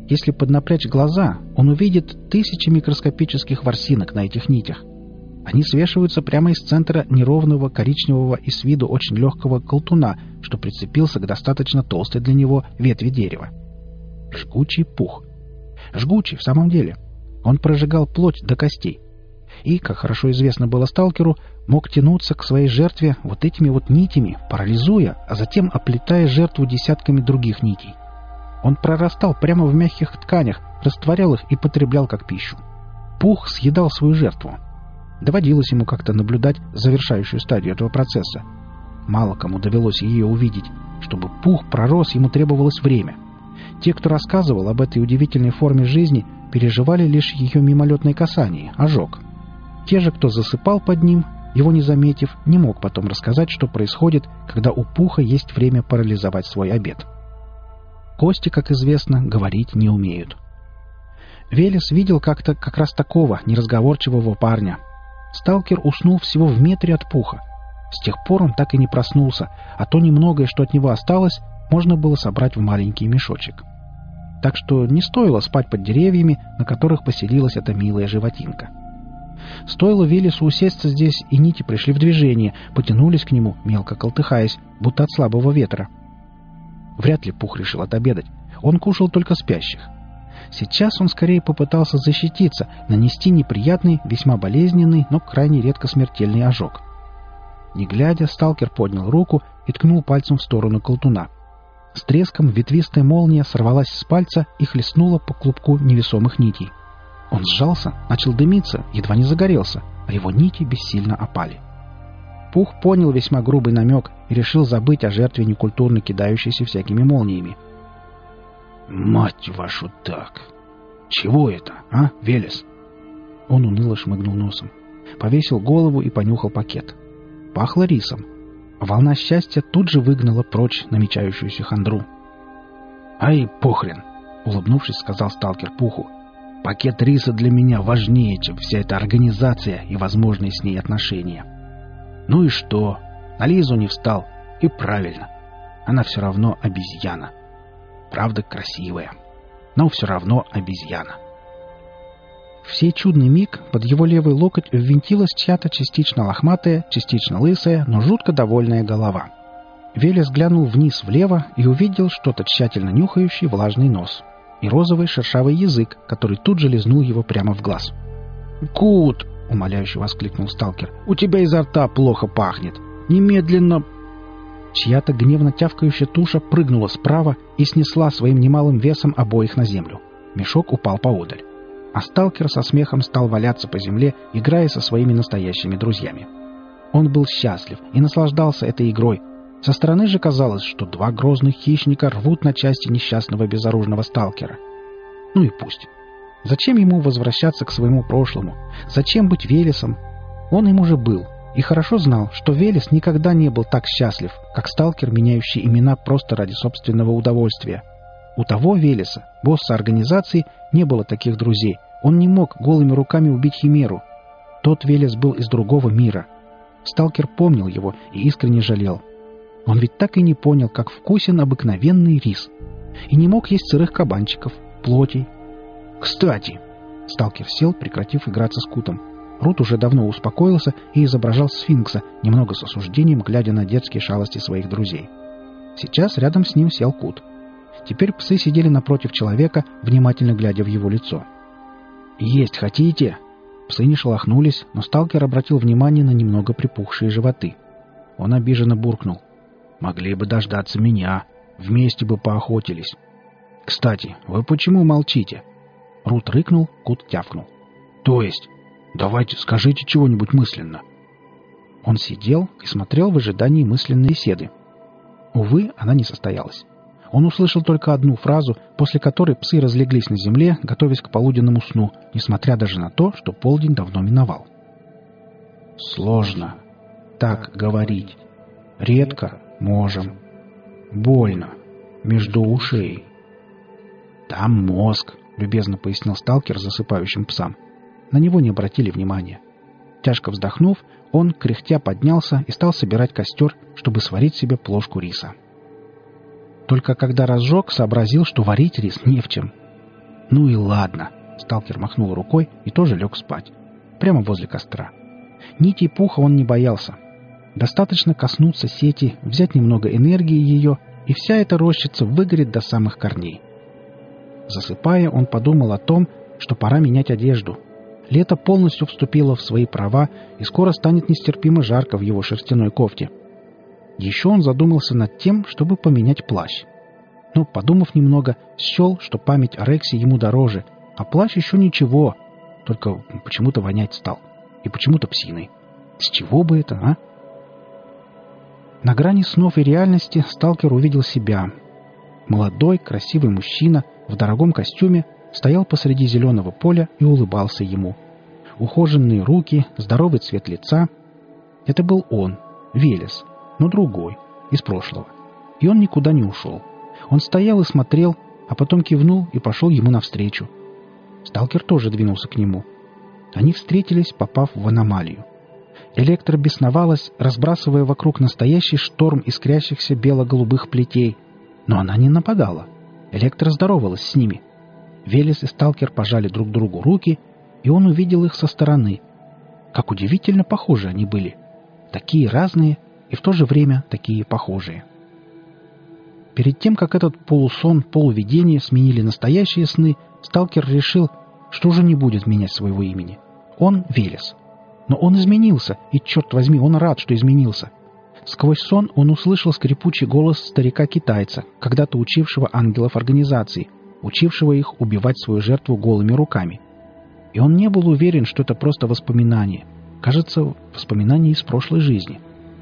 Если поднапрячь глаза, он увидит тысячи микроскопических ворсинок на этих нитях. Они свешиваются прямо из центра неровного коричневого и с виду очень легкого колтуна, что прицепился к достаточно толстой для него ветви дерева. Жгучий пух. Жгучий в самом деле. Он прожигал плоть до костей. И, как хорошо известно было сталкеру, мог тянуться к своей жертве вот этими вот нитями, парализуя, а затем оплетая жертву десятками других нитей. Он прорастал прямо в мягких тканях, растворял их и потреблял как пищу. Пух съедал свою жертву. Доводилось ему как-то наблюдать завершающую стадию этого процесса. Мало кому довелось ее увидеть. Чтобы пух пророс, ему требовалось время. Те, кто рассказывал об этой удивительной форме жизни, переживали лишь ее мимолетное касание, ожог. Те же, кто засыпал под ним, его не заметив, не мог потом рассказать, что происходит, когда у пуха есть время парализовать свой обед. Кости, как известно, говорить не умеют. Велес видел как-то как раз такого неразговорчивого парня. Сталкер уснул всего в метре от пуха. С тех пор он так и не проснулся, а то немногое, что от него осталось, можно было собрать в маленький мешочек. Так что не стоило спать под деревьями, на которых поселилась эта милая животинка. Стоило Велесу усесться здесь, и нити пришли в движение, потянулись к нему, мелко колтыхаясь, будто от слабого ветра. Вряд ли пух решил отобедать. Он кушал только спящих. Сейчас он скорее попытался защититься, нанести неприятный, весьма болезненный, но крайне редко смертельный ожог. Не глядя, сталкер поднял руку и ткнул пальцем в сторону колтуна. С треском ветвистая молния сорвалась с пальца и хлестнула по клубку невесомых нитей. Он сжался, начал дымиться, едва не загорелся, а его нити бессильно опали. Пух понял весьма грубый намек и решил забыть о жертве некультурно кидающейся всякими молниями. «Мать вашу так! Чего это, а, Велес?» Он уныло шмыгнул носом, повесил голову и понюхал пакет. Пахло рисом. Волна счастья тут же выгнала прочь намечающуюся хандру. «Ай, похрен!» — улыбнувшись, сказал сталкер Пуху. «Пакет риса для меня важнее, чем вся эта организация и возможные с ней отношения. Ну и что? На Лизу не встал. И правильно. Она все равно обезьяна. Правда, красивая. Но все равно обезьяна». В сей чудный миг под его левый локоть ввинтилась чья-то частично лохматая, частично лысая, но жутко довольная голова. Велес глянул вниз влево и увидел что-то тщательно нюхающий влажный нос и розовый шершавый язык, который тут же лизнул его прямо в глаз. «Кут!» — умоляюще воскликнул сталкер. «У тебя изо рта плохо пахнет! Немедленно...» Чья-то гневно тявкающая туша прыгнула справа и снесла своим немалым весом обоих на землю. Мешок упал поодаль. А сталкер со смехом стал валяться по земле, играя со своими настоящими друзьями. Он был счастлив и наслаждался этой игрой. Со стороны же казалось, что два грозных хищника рвут на части несчастного безоружного сталкера. Ну и пусть. Зачем ему возвращаться к своему прошлому? Зачем быть Велесом? Он им уже был, и хорошо знал, что Велес никогда не был так счастлив, как сталкер, меняющий имена просто ради собственного удовольствия. У того Велеса, босса организации, не было таких друзей. Он не мог голыми руками убить Химеру. Тот Велес был из другого мира. Сталкер помнил его и искренне жалел. Он ведь так и не понял, как вкусен обыкновенный рис. И не мог есть сырых кабанчиков, плотей. «Кстати!» Сталкер сел, прекратив играться с Кутом. Рут уже давно успокоился и изображал сфинкса, немного с осуждением, глядя на детские шалости своих друзей. Сейчас рядом с ним сел Кут. Теперь псы сидели напротив человека, внимательно глядя в его лицо. «Есть хотите?» Псы не шелохнулись, но сталкер обратил внимание на немного припухшие животы. Он обиженно буркнул. «Могли бы дождаться меня. Вместе бы поохотились. Кстати, вы почему молчите?» Рут рыкнул, Кут тявкнул. «То есть? Давайте скажите чего-нибудь мысленно». Он сидел и смотрел в ожидании мысленной беседы. Увы, она не состоялась. Он услышал только одну фразу, после которой псы разлеглись на земле, готовясь к полуденному сну, несмотря даже на то, что полдень давно миновал. «Сложно так говорить. Редко можем. Больно. Между ушей». «Там мозг», — любезно пояснил сталкер засыпающим псам. На него не обратили внимания. Тяжко вздохнув, он, кряхтя, поднялся и стал собирать костер, чтобы сварить себе плошку риса. Только когда разжег, сообразил, что варить рис не в чем. «Ну и ладно», — сталкер махнул рукой и тоже лег спать. Прямо возле костра. Нитей пуха он не боялся. Достаточно коснуться сети, взять немного энергии ее, и вся эта рощица выгорит до самых корней. Засыпая, он подумал о том, что пора менять одежду. Лето полностью вступило в свои права, и скоро станет нестерпимо жарко в его шерстяной кофте. Еще он задумался над тем, чтобы поменять плащ. Но, подумав немного, счел, что память о Рексе ему дороже, а плащ еще ничего, только почему-то вонять стал. И почему-то псиной. С чего бы это, а? На грани снов и реальности сталкер увидел себя. Молодой, красивый мужчина в дорогом костюме стоял посреди зеленого поля и улыбался ему. Ухоженные руки, здоровый цвет лица. Это был он, Велес, но другой, из прошлого. И он никуда не ушел. Он стоял и смотрел, а потом кивнул и пошел ему навстречу. Сталкер тоже двинулся к нему. Они встретились, попав в аномалию. Электро бесновалась, разбрасывая вокруг настоящий шторм искрящихся бело-голубых плетей. Но она не нападала. Электро здоровалась с ними. Велес и сталкер пожали друг другу руки, и он увидел их со стороны. Как удивительно похожи они были. Такие разные и в то же время такие похожие. Перед тем, как этот полусон, полувидение сменили настоящие сны, сталкер решил, что уже не будет менять своего имени. Он Велес. Но он изменился, и, черт возьми, он рад, что изменился. Сквозь сон он услышал скрипучий голос старика-китайца, когда-то учившего ангелов организации, учившего их убивать свою жертву голыми руками. И он не был уверен, что это просто воспоминание. Кажется, воспоминание из прошлой жизни.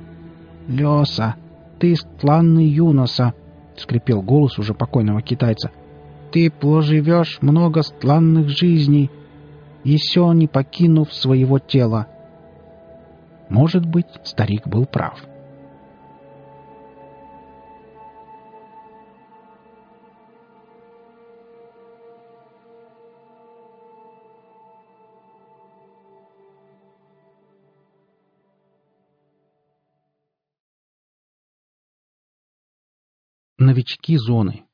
«Лёса, ты стланный юноса», — скрипел голос уже покойного китайца. «Ты проживешь много стланных жизней, еще не покинув своего тела». Может быть, старик был прав. Новички зоны.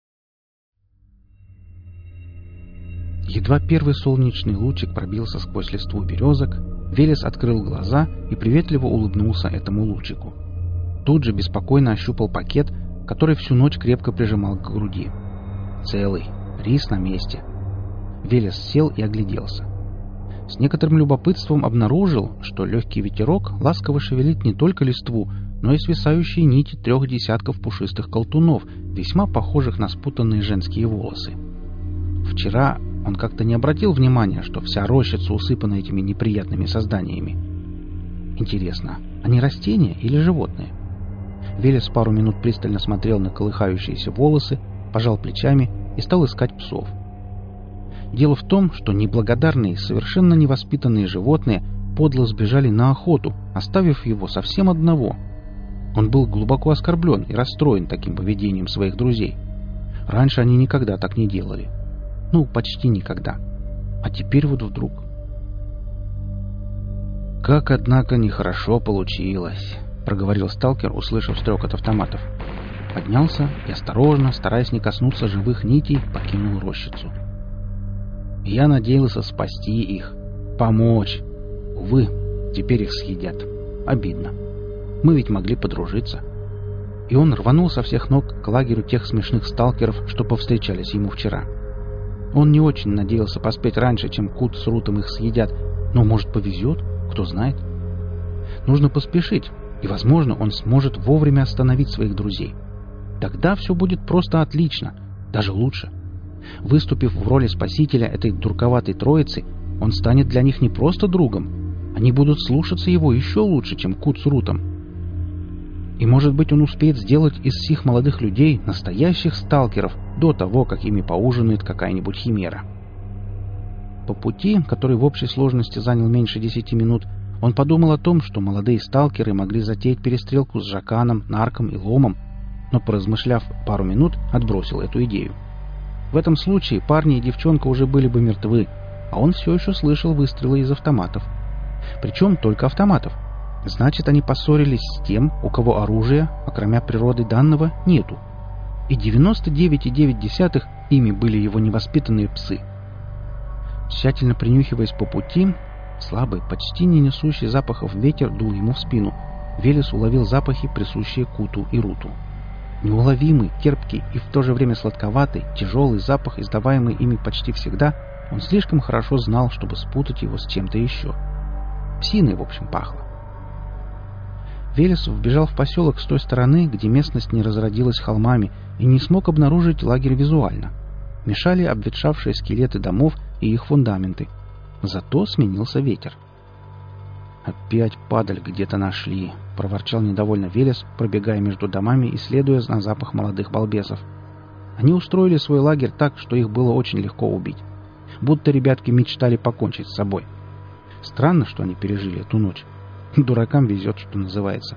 Едва первый солнечный лучик пробился сквозь листву березок, Велес открыл глаза и приветливо улыбнулся этому лучику. Тут же беспокойно ощупал пакет, который всю ночь крепко прижимал к груди. Целый, рис на месте. Велес сел и огляделся. С некоторым любопытством обнаружил, что легкий ветерок ласково шевелит не только листву, но и свисающие нити 3 десятков пушистых колтунов, весьма похожих на спутанные женские волосы. Вчера он как-то не обратил внимания, что вся рощица усыпана этими неприятными созданиями. Интересно, они растения или животные? Велес пару минут пристально смотрел на колыхающиеся волосы, пожал плечами и стал искать псов. Дело в том, что неблагодарные, совершенно невоспитанные животные подло сбежали на охоту, оставив его совсем одного. Он был глубоко оскорблен и расстроен таким поведением своих друзей. Раньше они никогда так не делали. Ну, почти никогда. А теперь вот вдруг. «Как, однако, нехорошо получилось», — проговорил сталкер, услышав стрекот автоматов. Поднялся и осторожно, стараясь не коснуться живых нитей, покинул рощицу. Я надеялся спасти их, помочь. Увы, теперь их съедят. Обидно. Мы ведь могли подружиться. И он рванул со всех ног к лагерю тех смешных сталкеров, что повстречались ему вчера. Он не очень надеялся поспеть раньше, чем Кут с Рутом их съедят, но, может, повезет, кто знает. Нужно поспешить, и, возможно, он сможет вовремя остановить своих друзей. Тогда все будет просто отлично, даже лучше. Выступив в роли спасителя этой дурковатой троицы, он станет для них не просто другом, они будут слушаться его еще лучше, чем Кут с Рутом. И, может быть, он успеет сделать из сих молодых людей настоящих сталкеров до того, как ими поужинает какая-нибудь химера. По пути, который в общей сложности занял меньше 10 минут, он подумал о том, что молодые сталкеры могли затеять перестрелку с Жаканом, Нарком и Ломом, но, поразмышляв пару минут, отбросил эту идею. В этом случае парни и девчонка уже были бы мертвы, а он все еще слышал выстрелы из автоматов. Причем только автоматов. Значит, они поссорились с тем, у кого оружия, окромя природы данного, нету. и 99,9 ими были его невоспитанные псы. Тщательно принюхиваясь по пути, слабый, почти не несущий запахов ветер дул ему в спину. Велес уловил запахи, присущие Куту и Руту. Неуловимый, терпкий и в то же время сладковатый, тяжелый запах, издаваемый ими почти всегда, он слишком хорошо знал, чтобы спутать его с чем-то еще. Псиной, в общем, пахло. Велес вбежал в поселок с той стороны, где местность не разродилась холмами, и не смог обнаружить лагерь визуально. Мешали обветшавшие скелеты домов и их фундаменты. Зато сменился ветер. «Опять падаль где-то нашли», — проворчал недовольно Велес, пробегая между домами и следуя на запах молодых балбесов. Они устроили свой лагерь так, что их было очень легко убить. Будто ребятки мечтали покончить с собой. Странно, что они пережили эту ночь. Дуракам везет, что называется.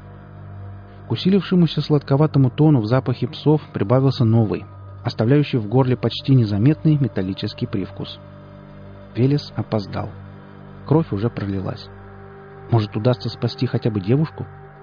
К усилившемуся сладковатому тону в запахе псов прибавился новый, оставляющий в горле почти незаметный металлический привкус. Велес опоздал. Кровь уже пролилась. Может, удастся спасти хотя бы девушку?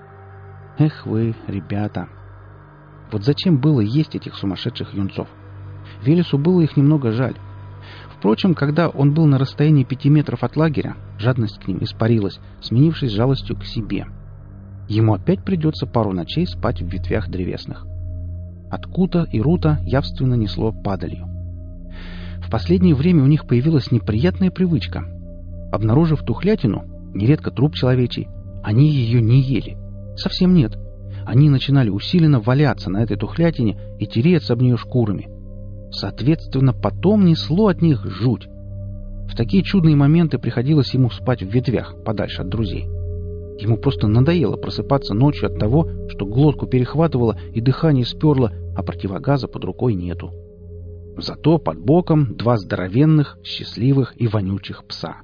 Эх вы, ребята! Вот зачем было есть этих сумасшедших юнцов? Велесу было их немного жаль. Впрочем, когда он был на расстоянии 5 метров от лагеря, жадность к ним испарилась, сменившись жалостью к себе. Ему опять придется пару ночей спать в ветвях древесных. От Кута и Рута явственно несло падалью. В последнее время у них появилась неприятная привычка. Обнаружив тухлятину, нередко труп человечий, они ее не ели. Совсем нет. Они начинали усиленно валяться на этой тухлятине и тереться об нее шкурами. Соответственно, потом несло от них жуть. В такие чудные моменты приходилось ему спать в ветвях, подальше от друзей. Ему просто надоело просыпаться ночью от того, что глотку перехватывало и дыхание сперло, а противогаза под рукой нету. Зато под боком 2 здоровенных, счастливых и вонючих пса.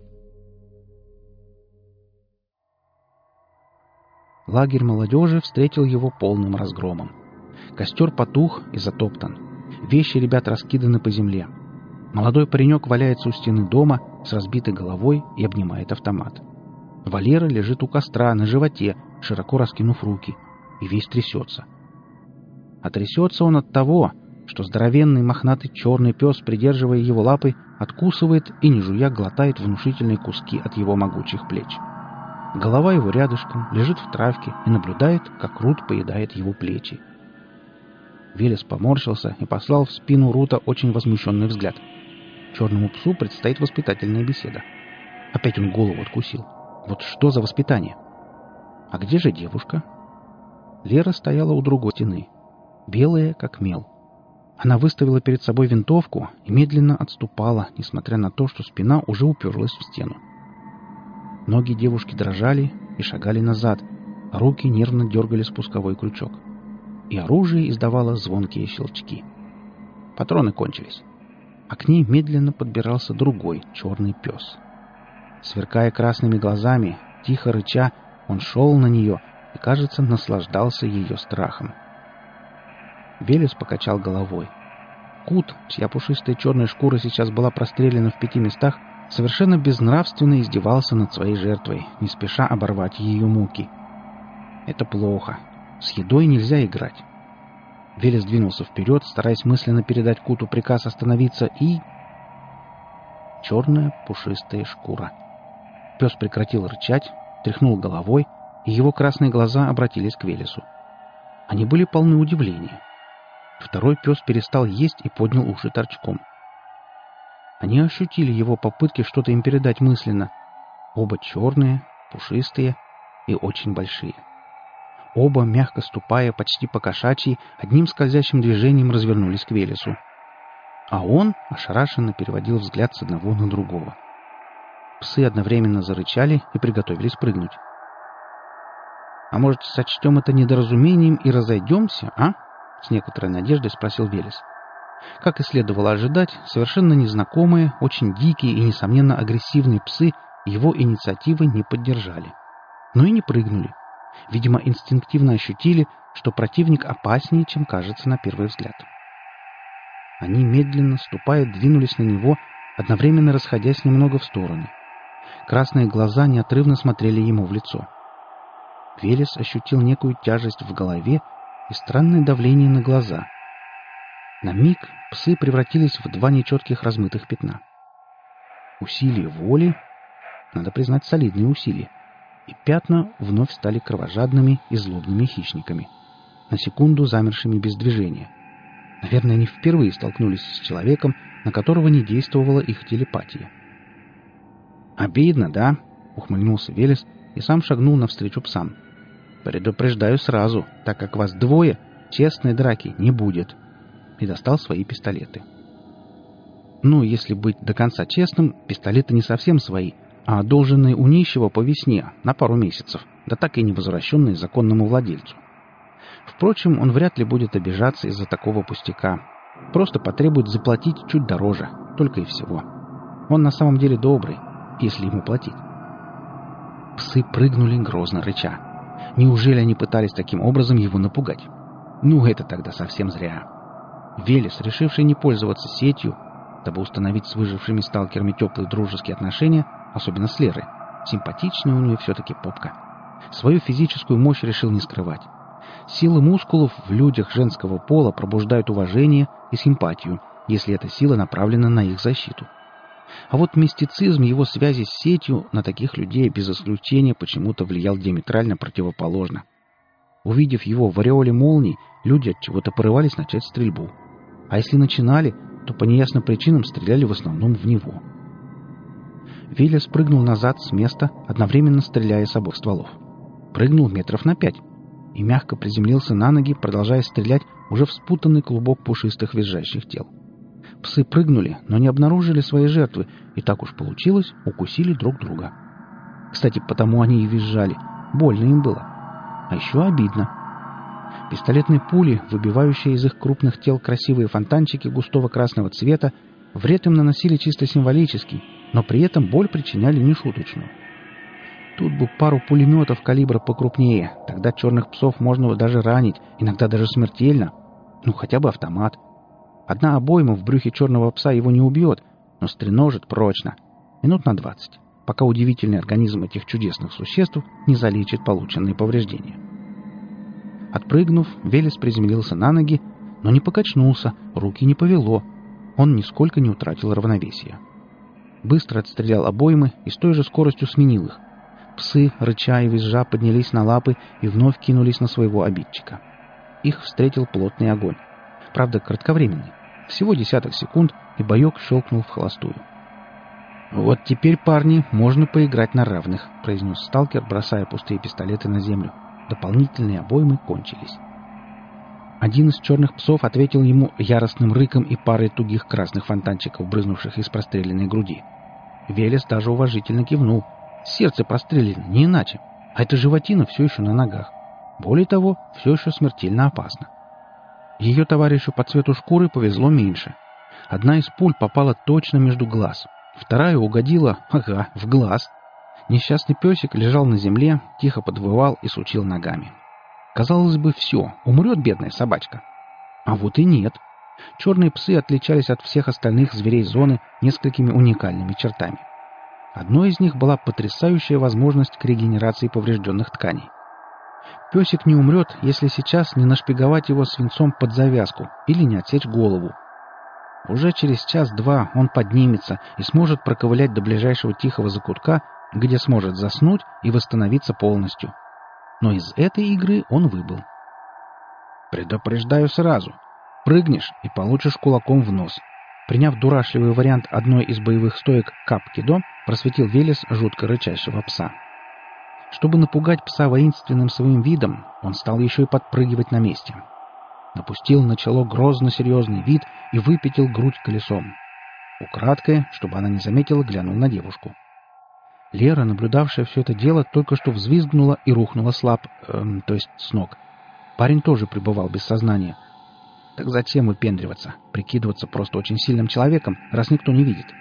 Лагерь молодежи встретил его полным разгромом. Костер потух и затоптан. Вещи ребят раскиданы по земле. Молодой паренек валяется у стены дома с разбитой головой и обнимает автомат. Валера лежит у костра на животе, широко раскинув руки, и весь трясется. А трясется он от того, что здоровенный мохнатый черный пес, придерживая его лапой, откусывает и, не жуя, глотает внушительные куски от его могучих плеч. Голова его рядышком, лежит в травке и наблюдает, как Рут поедает его плечи. Велес поморщился и послал в спину Рута очень возмущенный взгляд. Черному псу предстоит воспитательная беседа. Опять он голову откусил. Вот что за воспитание? А где же девушка? Лера стояла у другой стены, белая, как мел. Она выставила перед собой винтовку и медленно отступала, несмотря на то, что спина уже уперлась в стену. Ноги девушки дрожали и шагали назад, а руки нервно дергали спусковой крючок. И оружие издавало звонкие щелчки. Патроны кончились, а к ней медленно подбирался другой черный пес. Сверкая красными глазами, тихо рыча, он шел на нее и, кажется, наслаждался ее страхом. Велес покачал головой. Кут, чья пушистая черная шкура сейчас была прострелена в 5 местах, совершенно безнравственно издевался над своей жертвой, не спеша оборвать ее муки. Это плохо. С едой нельзя играть. Велес двинулся вперед, стараясь мысленно передать Куту приказ остановиться, и... Черная пушистая шкура. Пес прекратил рычать, тряхнул головой, и его красные глаза обратились к Велесу. Они были полны удивления. Второй пес перестал есть и поднял уши торчком. Они ощутили его попытки что-то им передать мысленно. Оба черные, пушистые и очень большие. Оба, мягко ступая, почти по-кошачьи, одним скользящим движением развернулись к Велесу. А он ошарашенно переводил взгляд с одного на другого. Псы одновременно зарычали и приготовились прыгнуть. «А может, сочтем это недоразумением и разойдемся, а?» — с некоторой надеждой спросил Велес. Как и следовало ожидать, совершенно незнакомые, очень дикие и, несомненно, агрессивные псы его инициативы не поддержали. Но и не прыгнули. Видимо, инстинктивно ощутили, что противник опаснее, чем кажется на первый взгляд. Они, медленно ступая, двинулись на него, одновременно расходясь немного в стороны. Красные глаза неотрывно смотрели ему в лицо. Велес ощутил некую тяжесть в голове и странное давление на глаза, На миг псы превратились в два нечетких размытых пятна. Усилие воли, надо признать, солидные усилия, и пятна вновь стали кровожадными и злобными хищниками, на секунду замершими без движения. Наверное, они впервые столкнулись с человеком, на которого не действовала их телепатия. «Обидно, да?» — ухмыльнулся Велес и сам шагнул навстречу псам. «Предупреждаю сразу, так как вас двое, честной драки не будет». И достал свои пистолеты. Ну, если быть до конца честным, пистолеты не совсем свои, а одолженные у нищего по весне на пару месяцев, да так и не возвращенные законному владельцу. Впрочем, он вряд ли будет обижаться из-за такого пустяка. Просто потребует заплатить чуть дороже, только и всего. Он на самом деле добрый, если ему платить. Псы прыгнули, грозно рыча. Неужели они пытались таким образом его напугать? Ну, это тогда совсем зря. Велес, решивший не пользоваться сетью, дабы установить с выжившими сталкерами теплые дружеские отношения, особенно с Лерой, симпатичная у нее все-таки попка, свою физическую мощь решил не скрывать. Силы мускулов в людях женского пола пробуждают уважение и симпатию, если эта сила направлена на их защиту. А вот мистицизм его связи с сетью на таких людей без исключения почему-то влиял диаметрально противоположно. Увидев его в ореоле молний, люди от чего-то порывались начать стрельбу. А если начинали, то по неясным причинам стреляли в основном в него. Велес прыгнул назад с места, одновременно стреляя с обоих стволов. Прыгнул метров на 5 и мягко приземлился на ноги, продолжая стрелять уже в спутанный клубок пушистых визжащих тел. Псы прыгнули, но не обнаружили своей жертвы, и так уж получилось, укусили друг друга. Кстати, потому они и визжали. Больно им было. А еще обидно. Пистолетные пули, выбивающие из их крупных тел красивые фонтанчики густого красного цвета, вред им наносили чисто символический, но при этом боль причиняли нешуточную. Тут бы пару пулеметов калибра покрупнее, тогда черных псов можно даже ранить, иногда даже смертельно. Ну, хотя бы автомат. Одна обойма в брюхе черного пса его не убьет, но стреножит прочно. Минут на 20, пока удивительный организм этих чудесных существ не залечит полученные повреждения. Отпрыгнув, Велес приземлился на ноги, но не покачнулся, руки не повело. Он нисколько не утратил равновесия. Быстро отстрелял обоймы и с той же скоростью сменил их. Псы, рыча и визжа, поднялись на лапы и вновь кинулись на своего обидчика. Их встретил плотный огонь. Правда, кратковременный. Всего десяток секунд, и боек щелкнул в холостую. «Вот теперь, парни, можно поиграть на равных», — произнес сталкер, бросая пустые пистолеты на землю. Дополнительные обоймы кончились. Один из черных псов ответил ему яростным рыком и парой тугих красных фонтанчиков, брызнувших из простреленной груди. Велес даже уважительно кивнул. Сердце прострелено, не иначе. А эта животина все еще на ногах. Более того, все еще смертельно опасна. Ее товарищу по цвету шкуры повезло меньше. Одна из пуль попала точно между глаз. Вторая угодила, в глаз. Несчастный песик лежал на земле, тихо подвывал и сучил ногами. Казалось бы, все, умрет бедная собачка. А вот и нет. Черные псы отличались от всех остальных зверей зоны несколькими уникальными чертами. Одной из них была потрясающая возможность к регенерации поврежденных тканей. Песик не умрет, если сейчас не нашпиговать его свинцом под завязку или не отсечь голову. Уже через час-два он поднимется и сможет проковылять до ближайшего тихого закутка, где сможет заснуть и восстановиться полностью. Но из этой игры он выбыл. «Предупреждаю сразу. Прыгнешь и получишь кулаком в нос». Приняв дурашливый вариант одной из боевых стоек кап-кидо, просветил Велес жутко рычащего пса. Чтобы напугать пса воинственным своим видом, он стал еще и подпрыгивать на месте. Напустил на чело грозно-серьезный вид и выпятил грудь колесом. Украдкой, чтобы она не заметила, глянул на девушку. Лера, наблюдавшая все это дело, только что взвизгнула и рухнула то есть с ног. Парень тоже пребывал без сознания. Так зачем выпендриваться, прикидываться просто очень сильным человеком, раз никто не видит?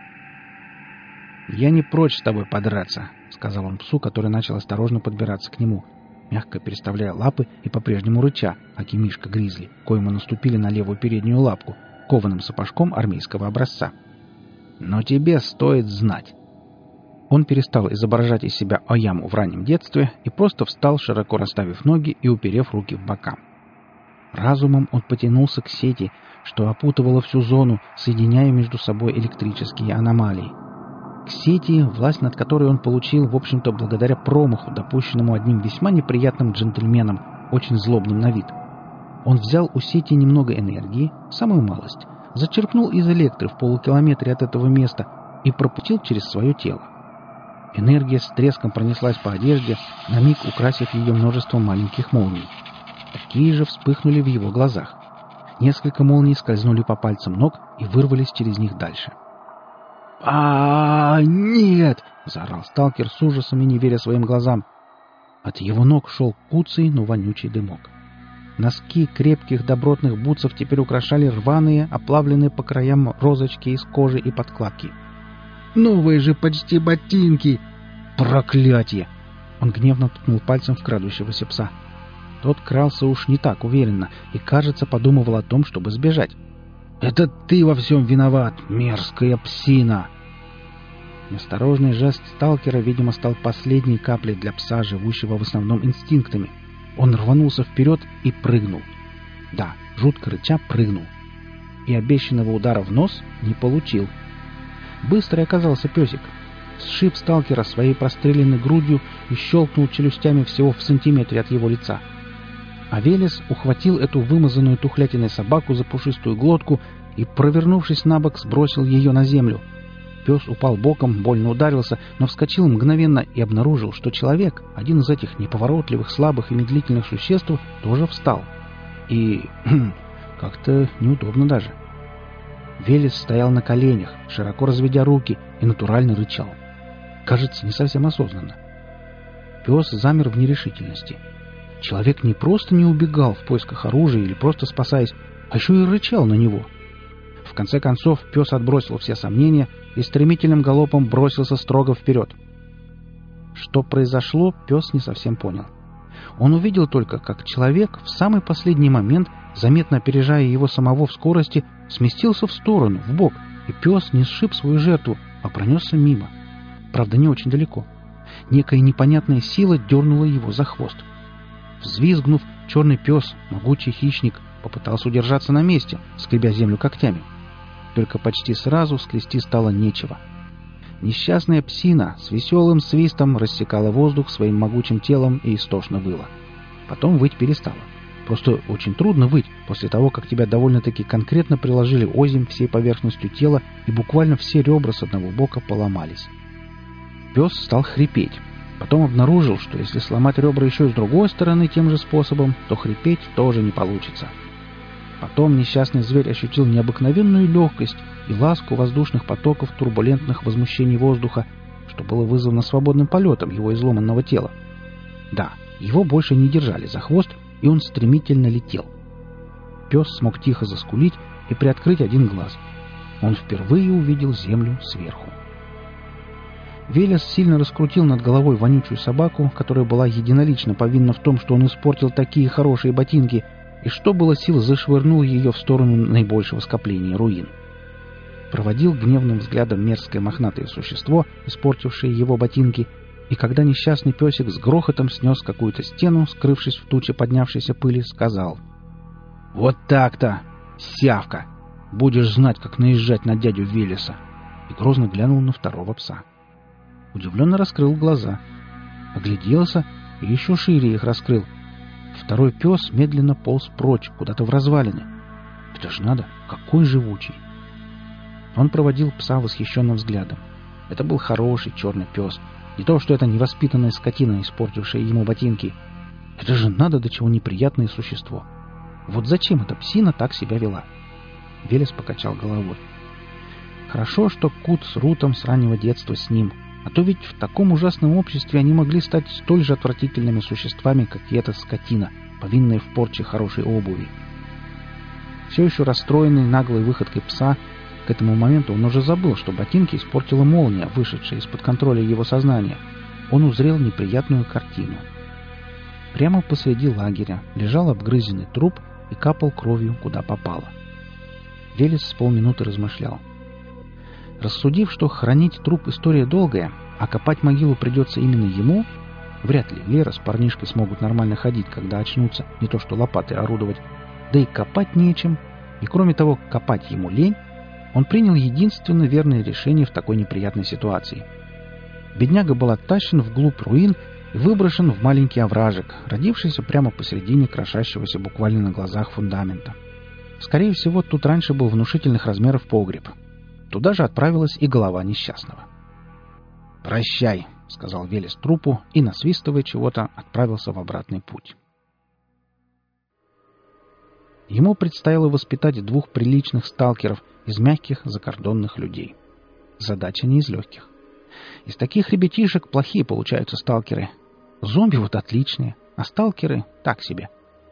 «Я не прочь с тобой подраться», — сказал он псу, который начал осторожно подбираться к нему, мягко переставляя лапы и по-прежнему рыча, аки мишка Гризли, коему наступили на левую переднюю лапку, кованым сапожком армейского образца. «Но тебе стоит знать». Он перестал изображать из себя Ояму в раннем детстве и просто встал, широко расставив ноги и уперев руки в бока. Разумом он потянулся к сети, что опутывало всю зону, соединяя между собой электрические аномалии. К сети, власть над которой он получил, в общем-то, благодаря промаху, допущенному одним весьма неприятным джентльменом, очень злобным на вид. Он взял у сети немного энергии, самую малость, зачерпнул из электры в полукилометре от этого места и пропустил через свое тело. Энергия с треском пронеслась по одежде, на миг украсив ее множеством маленьких молний. Такие же вспыхнули в его глазах. Несколько молний скользнули по пальцам ног и вырвались через них дальше. Нет!» — заорал сталкер с ужасом и не веря своим глазам. От его ног шел куцый, но вонючий дымок. Носки крепких добротных бутсов теперь украшали рваные, оплавленные по краям розочки из кожи и подкладки. «Новые же почти ботинки! Проклятие!» Он гневно ткнул пальцем в крадущегося пса. Тот крался уж не так уверенно и, кажется, подумывал о том, чтобы сбежать. «Это ты во всем виноват, мерзкая псина!» Неосторожный жест сталкера, видимо, стал последней каплей для пса, живущего в основном инстинктами. Он рванулся вперед и прыгнул. Да, жутко рыча прыгнул. И обещанного удара в нос не получил. Быстрый оказался песик. Сшиб сталкера своей простреленной грудью и щелкнул челюстями всего в сантиметре от его лица. А Велес ухватил эту вымазанную тухлятиной собаку за пушистую глотку и, провернувшись на бок, сбросил ее на землю. Пес упал боком, больно ударился, но вскочил мгновенно и обнаружил, что человек, один из этих неповоротливых, слабых и медлительных существ, тоже встал. И как-то неудобно даже. Велес стоял на коленях, широко разведя руки, и натурально рычал. Кажется, не совсем осознанно. Пес замер в нерешительности. Человек не просто не убегал в поисках оружия или просто спасаясь, а еще и рычал на него. В конце концов, пес отбросил все сомнения и стремительным галопом бросился строго вперед. Что произошло, пес не совсем понял. Он увидел только, как человек в самый последний момент, заметно опережая его самого в скорости, сместился в сторону, в бок, и пес не сшиб свою жертву, а пронесся мимо. Правда, не очень далеко. Некая непонятная сила дернула его за хвост. Взвизгнув, черный пес, могучий хищник, попытался удержаться на месте, скребя землю когтями. Только почти сразу скрести стало нечего. Несчастная псина с веселым свистом рассекала воздух своим могучим телом и истошно выла. Потом выть перестала. Просто очень трудно выть после того, как тебя довольно-таки конкретно приложили озимь всей поверхностью тела и буквально все ребра с одного бока поломались. Пес стал хрипеть. Потом обнаружил, что если сломать ребра еще и с другой стороны тем же способом, то хрипеть тоже не получится. Потом несчастный зверь ощутил необыкновенную легкость и ласку воздушных потоков турбулентных возмущений воздуха, что было вызвано свободным полетом его изломанного тела. Да, его больше не держали за хвост, и он стремительно летел. Пес смог тихо заскулить и приоткрыть один глаз. Он впервые увидел землю сверху. Велес сильно раскрутил над головой вонючую собаку, которая была единолично повинна в том, что он испортил такие хорошие ботинки, и что было сил зашвырнул ее в сторону наибольшего скопления руин. Проводил гневным взглядом мерзкое мохнатое существо, испортившее его ботинки, и когда несчастный песик с грохотом снес какую-то стену, скрывшись в туче поднявшейся пыли, сказал: «Вот так-то, сявка! Будешь знать, как наезжать на дядю Велеса!» И грозно глянул на второго пса. Удивленно раскрыл глаза. Огляделся и еще шире их раскрыл. Второй пес медленно полз прочь, куда-то в развалины. Это ж надо, какой живучий! Он проводил пса восхищенным взглядом. Это был хороший черный пес. Не то, что это невоспитанная скотина, испортившая ему ботинки. Это же надо до чего неприятное существо. Вот зачем эта псина так себя вела? Велес покачал головой. Хорошо, что Кут с Рутом с раннего детства с ним. А то ведь в таком ужасном обществе они могли стать столь же отвратительными существами, как и эта скотина, повинная в порче хорошей обуви. Все еще расстроенный наглой выходкой пса, к этому моменту он уже забыл, что ботинки испортила молния, вышедшая из-под контроля его сознания. Он узрел неприятную картину. Прямо посреди лагеря лежал обгрызенный труп и капал кровью, куда попало. Велес с полминуты размышлял. Рассудив, что хранить труп история долгая, а копать могилу придется именно ему, вряд ли Лера с парнишкой смогут нормально ходить, когда очнутся, не то что лопатой орудовать, да и копать нечем, и кроме того, копать ему лень, он принял единственно верное решение в такой неприятной ситуации. Бедняга был оттащен вглубь руин и выброшен в маленький овражек, родившийся прямо посередине крошащегося буквально на глазах фундамента. Скорее всего, тут раньше был внушительных размеров погреб. Туда же отправилась и голова несчастного. «Прощай», — сказал Велес трупу и, насвистывая чего-то, отправился в обратный путь. Ему предстояло воспитать 2 приличных сталкеров из мягких закордонных людей. Задача не из легких. Из таких ребятишек плохие получаются сталкеры. Зомби вот отличные, а сталкеры так себе.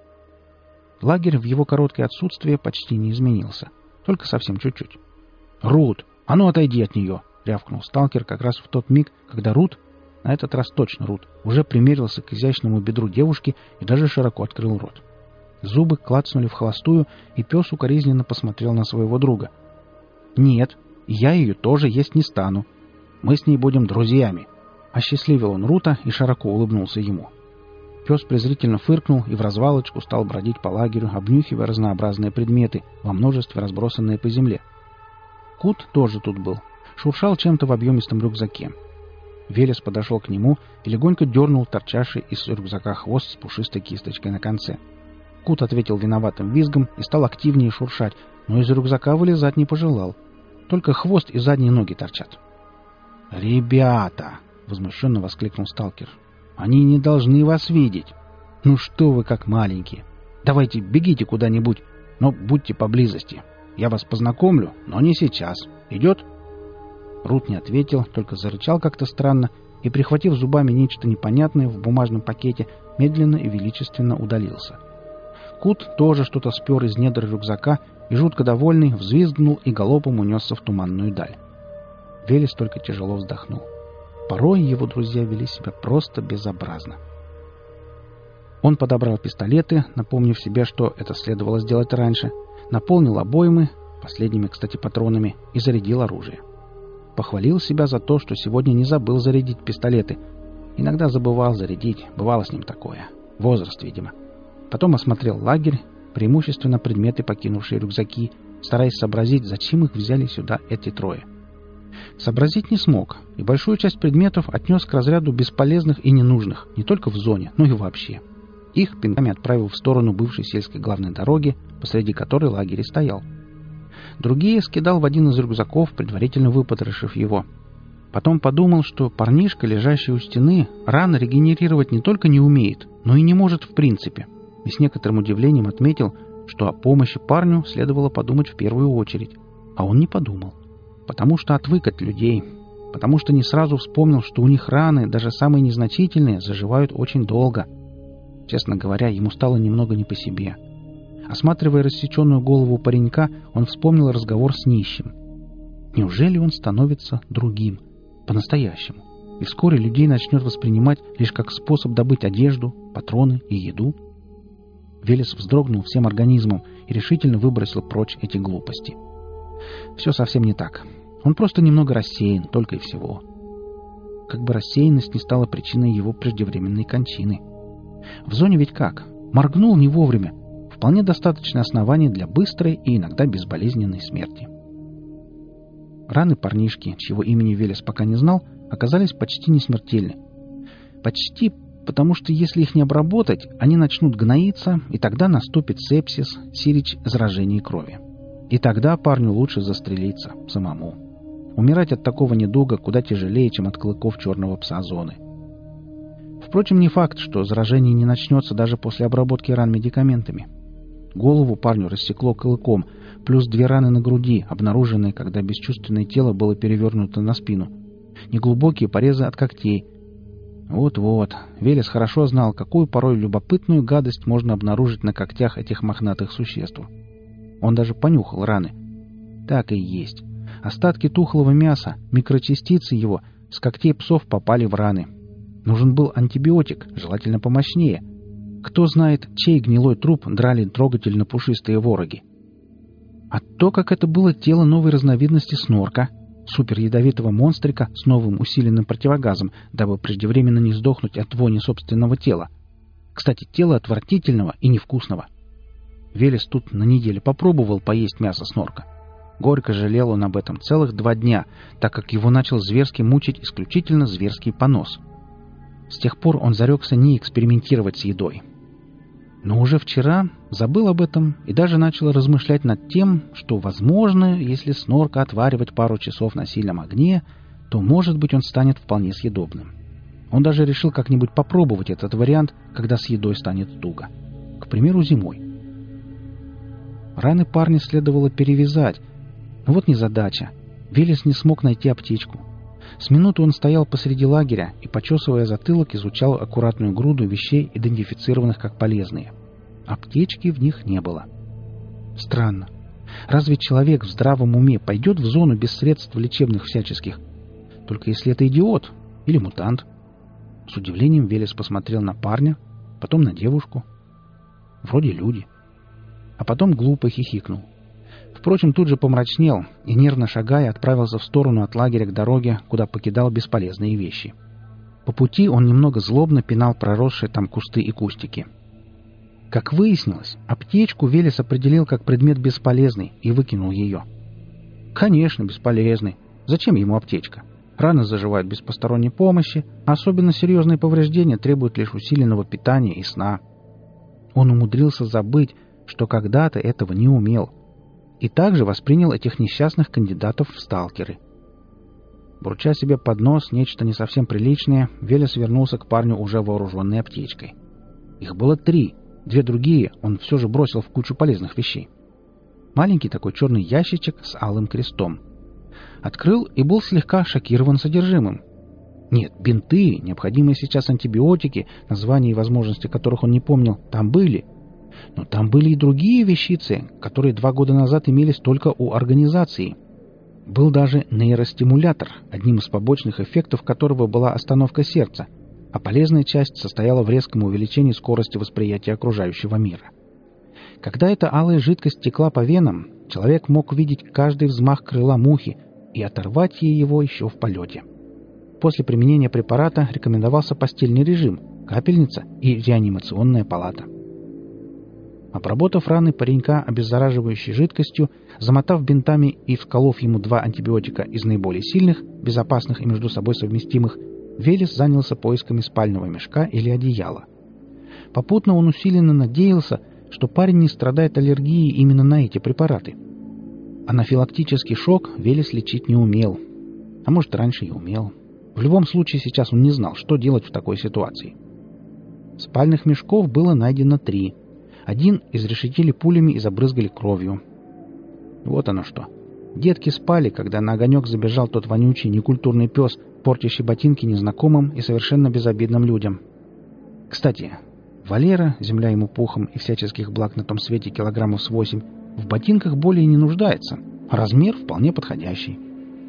Лагерь в его короткое отсутствие почти не изменился. Только совсем чуть-чуть. «Рут, а ну отойди от нее!» — рявкнул сталкер как раз в тот миг, когда Рут, на этот раз точно Рут, уже примерился к изящному бедру девушки и даже широко открыл рот. Зубы клацнули в холостую, и пес укоризненно посмотрел на своего друга. «Нет, я ее тоже есть не стану. Мы с ней будем друзьями!» Осчастливил он Рута и широко улыбнулся ему. Пес презрительно фыркнул и вразвалочку стал бродить по лагерю, обнюхивая разнообразные предметы, во множестве разбросанные по земле. Кут тоже тут был. Шуршал чем-то в объемистом рюкзаке. Велес подошел к нему и легонько дернул торчавший из рюкзака хвост с пушистой кисточкой на конце. Кут ответил виноватым визгом и стал активнее шуршать, но из рюкзака вылезать не пожелал. Только хвост и задние ноги торчат. «Ребята!» — возмущенно воскликнул сталкер. «Они не должны вас видеть. Ну что вы как маленькие. Давайте бегите куда-нибудь, но будьте поблизости. Я вас познакомлю, но не сейчас. Идет?» Рут не ответил, только зарычал как-то странно и, прихватив зубами нечто непонятное в бумажном пакете, медленно и величественно удалился. Кут тоже что-то спер из недр рюкзака и, жутко довольный, взвизгнул и галопом унесся в туманную даль. Велес только тяжело вздохнул. Порой его друзья вели себя просто безобразно. Он подобрал пистолеты, напомнив себе, что это следовало сделать раньше, наполнил обоймы, последними, кстати, патронами, и зарядил оружие. Похвалил себя за то, что сегодня не забыл зарядить пистолеты. Иногда забывал зарядить, бывало с ним такое. Возраст, видимо. Потом осмотрел лагерь, преимущественно предметы, покинувшие рюкзаки, стараясь сообразить, зачем их взяли сюда эти трое. Сообразить не смог, и большую часть предметов отнес к разряду бесполезных и ненужных, не только в зоне, но и вообще. Их пинками отправил в сторону бывшей сельской главной дороги, посреди которой лагерь стоял. Другие скидал в один из рюкзаков, предварительно выпотрошив его. Потом подумал, что парнишка, лежащий у стены, рано регенерировать не только не умеет, но и не может в принципе, и с некоторым удивлением отметил, что о помощи парню следовало подумать в первую очередь. А он не подумал. Потому что отвык от людей. Потому что не сразу вспомнил, что у них раны, даже самые незначительные, заживают очень долго. Честно говоря, ему стало немного не по себе. Осматривая рассеченную голову паренька, он вспомнил разговор с нищим. Неужели он становится другим? По-настоящему? И вскоре людей начнет воспринимать лишь как способ добыть одежду, патроны и еду? Велес вздрогнул всем организмом и решительно выбросил прочь эти глупости. Все совсем не так. Он просто немного рассеян, только и всего. Как бы рассеянность не стала причиной его преждевременной кончины. В зоне ведь как? Моргнул не вовремя. Вполне достаточное основание для быстрой и иногда безболезненной смерти. Раны парнишки, чьего имени Велес пока не знал, оказались почти не смертельны. Почти, потому что если их не обработать, они начнут гноиться, и тогда наступит сепсис, сирич заражения крови. И тогда парню лучше застрелиться самому. Умирать от такого недуга куда тяжелее, чем от клыков черного пса зоны. Впрочем, не факт, что заражение не начнется даже после обработки ран медикаментами. Голову парню рассекло клыком, плюс 2 раны на груди, обнаруженные, когда бесчувственное тело было перевернуто на спину. Неглубокие порезы от когтей. Вот-вот, Велес хорошо знал, какую порой любопытную гадость можно обнаружить на когтях этих мохнатых существ. Он даже понюхал раны. Так и есть. Остатки тухлого мяса, микрочастицы его, с когтей псов попали в раны. Нужен был антибиотик, желательно помощнее. Кто знает, чей гнилой труп драли трогательно-пушистые вороги. А то, как это было тело новой разновидности снорка, суперядовитого монстрика с новым усиленным противогазом, дабы преждевременно не сдохнуть от вони собственного тела. Кстати, тело отвратительного и невкусного. Велес тут на неделе попробовал поесть мясо снорка. Горько жалел он об этом целых 2 дня, так как его начал зверски мучить исключительно зверский понос. С тех пор он зарекся не экспериментировать с едой. Но уже вчера забыл об этом и даже начал размышлять над тем, что, возможно, если снорка отваривать пару часов на сильном огне, то, может быть, он станет вполне съедобным. Он даже решил как-нибудь попробовать этот вариант, когда с едой станет туго. К примеру, зимой. Раны парня следовало перевязать. Но вот незадача. Велес не смог найти аптечку. С минуты он стоял посреди лагеря и, почесывая затылок, изучал аккуратную груду вещей, идентифицированных как полезные. Аптечки в них не было. Странно. Разве человек в здравом уме пойдет в зону без средств лечебных всяческих? Только если это идиот или мутант. С удивлением Велес посмотрел на парня, потом на девушку. Вроде люди. А потом глупо хихикнул. Впрочем, тут же помрачнел и, нервно шагая, отправился в сторону от лагеря к дороге, куда покидал бесполезные вещи. По пути он немного злобно пинал проросшие там кусты и кустики. Как выяснилось, аптечку Велес определил как предмет бесполезный и выкинул ее. Конечно, бесполезный. Зачем ему аптечка? Раны заживают без посторонней помощи, а особенно серьезные повреждения требуют лишь усиленного питания и сна. Он умудрился забыть, что когда-то этого не умел, и также воспринял этих несчастных кандидатов в сталкеры. Бурча себе под нос нечто не совсем приличное, Велес вернулся к парню уже вооруженной аптечкой. Их было 3, 2 другие он все же бросил в кучу полезных вещей. Маленький такой черный ящичек с алым крестом. Открыл и был слегка шокирован содержимым. Нет, бинты, необходимые сейчас антибиотики, названия и возможности которых он не помнил, там были. Но там были и другие вещицы, которые 2 года назад имелись только у организации. Был даже нейростимулятор, одним из побочных эффектов которого была остановка сердца, а полезная часть состояла в резком увеличении скорости восприятия окружающего мира. Когда эта алая жидкость текла по венам, человек мог видеть каждый взмах крыла мухи и оторвать ей его еще в полете. После применения препарата рекомендовался постельный режим, капельница и реанимационная палата. Обработав раны паренька обеззараживающей жидкостью, замотав бинтами и вколов ему 2 антибиотика из наиболее сильных, безопасных и между собой совместимых, Велес занялся поисками спального мешка или одеяла. Попутно он усиленно надеялся, что парень не страдает аллергией именно на эти препараты. Анафилактический шок Велес лечить не умел. А может, раньше и умел. В любом случае, сейчас он не знал, что делать в такой ситуации. Спальных мешков было найдено 3. Один изрешетили пулями и забрызгали кровью. Вот оно что. Детки спали, когда на огонек забежал тот вонючий, некультурный пес, портящий ботинки незнакомым и совершенно безобидным людям. Кстати, Валера, земля ему пухом и всяческих благ на том свете килограммов с 8, в ботинках более не нуждается, а размер вполне подходящий.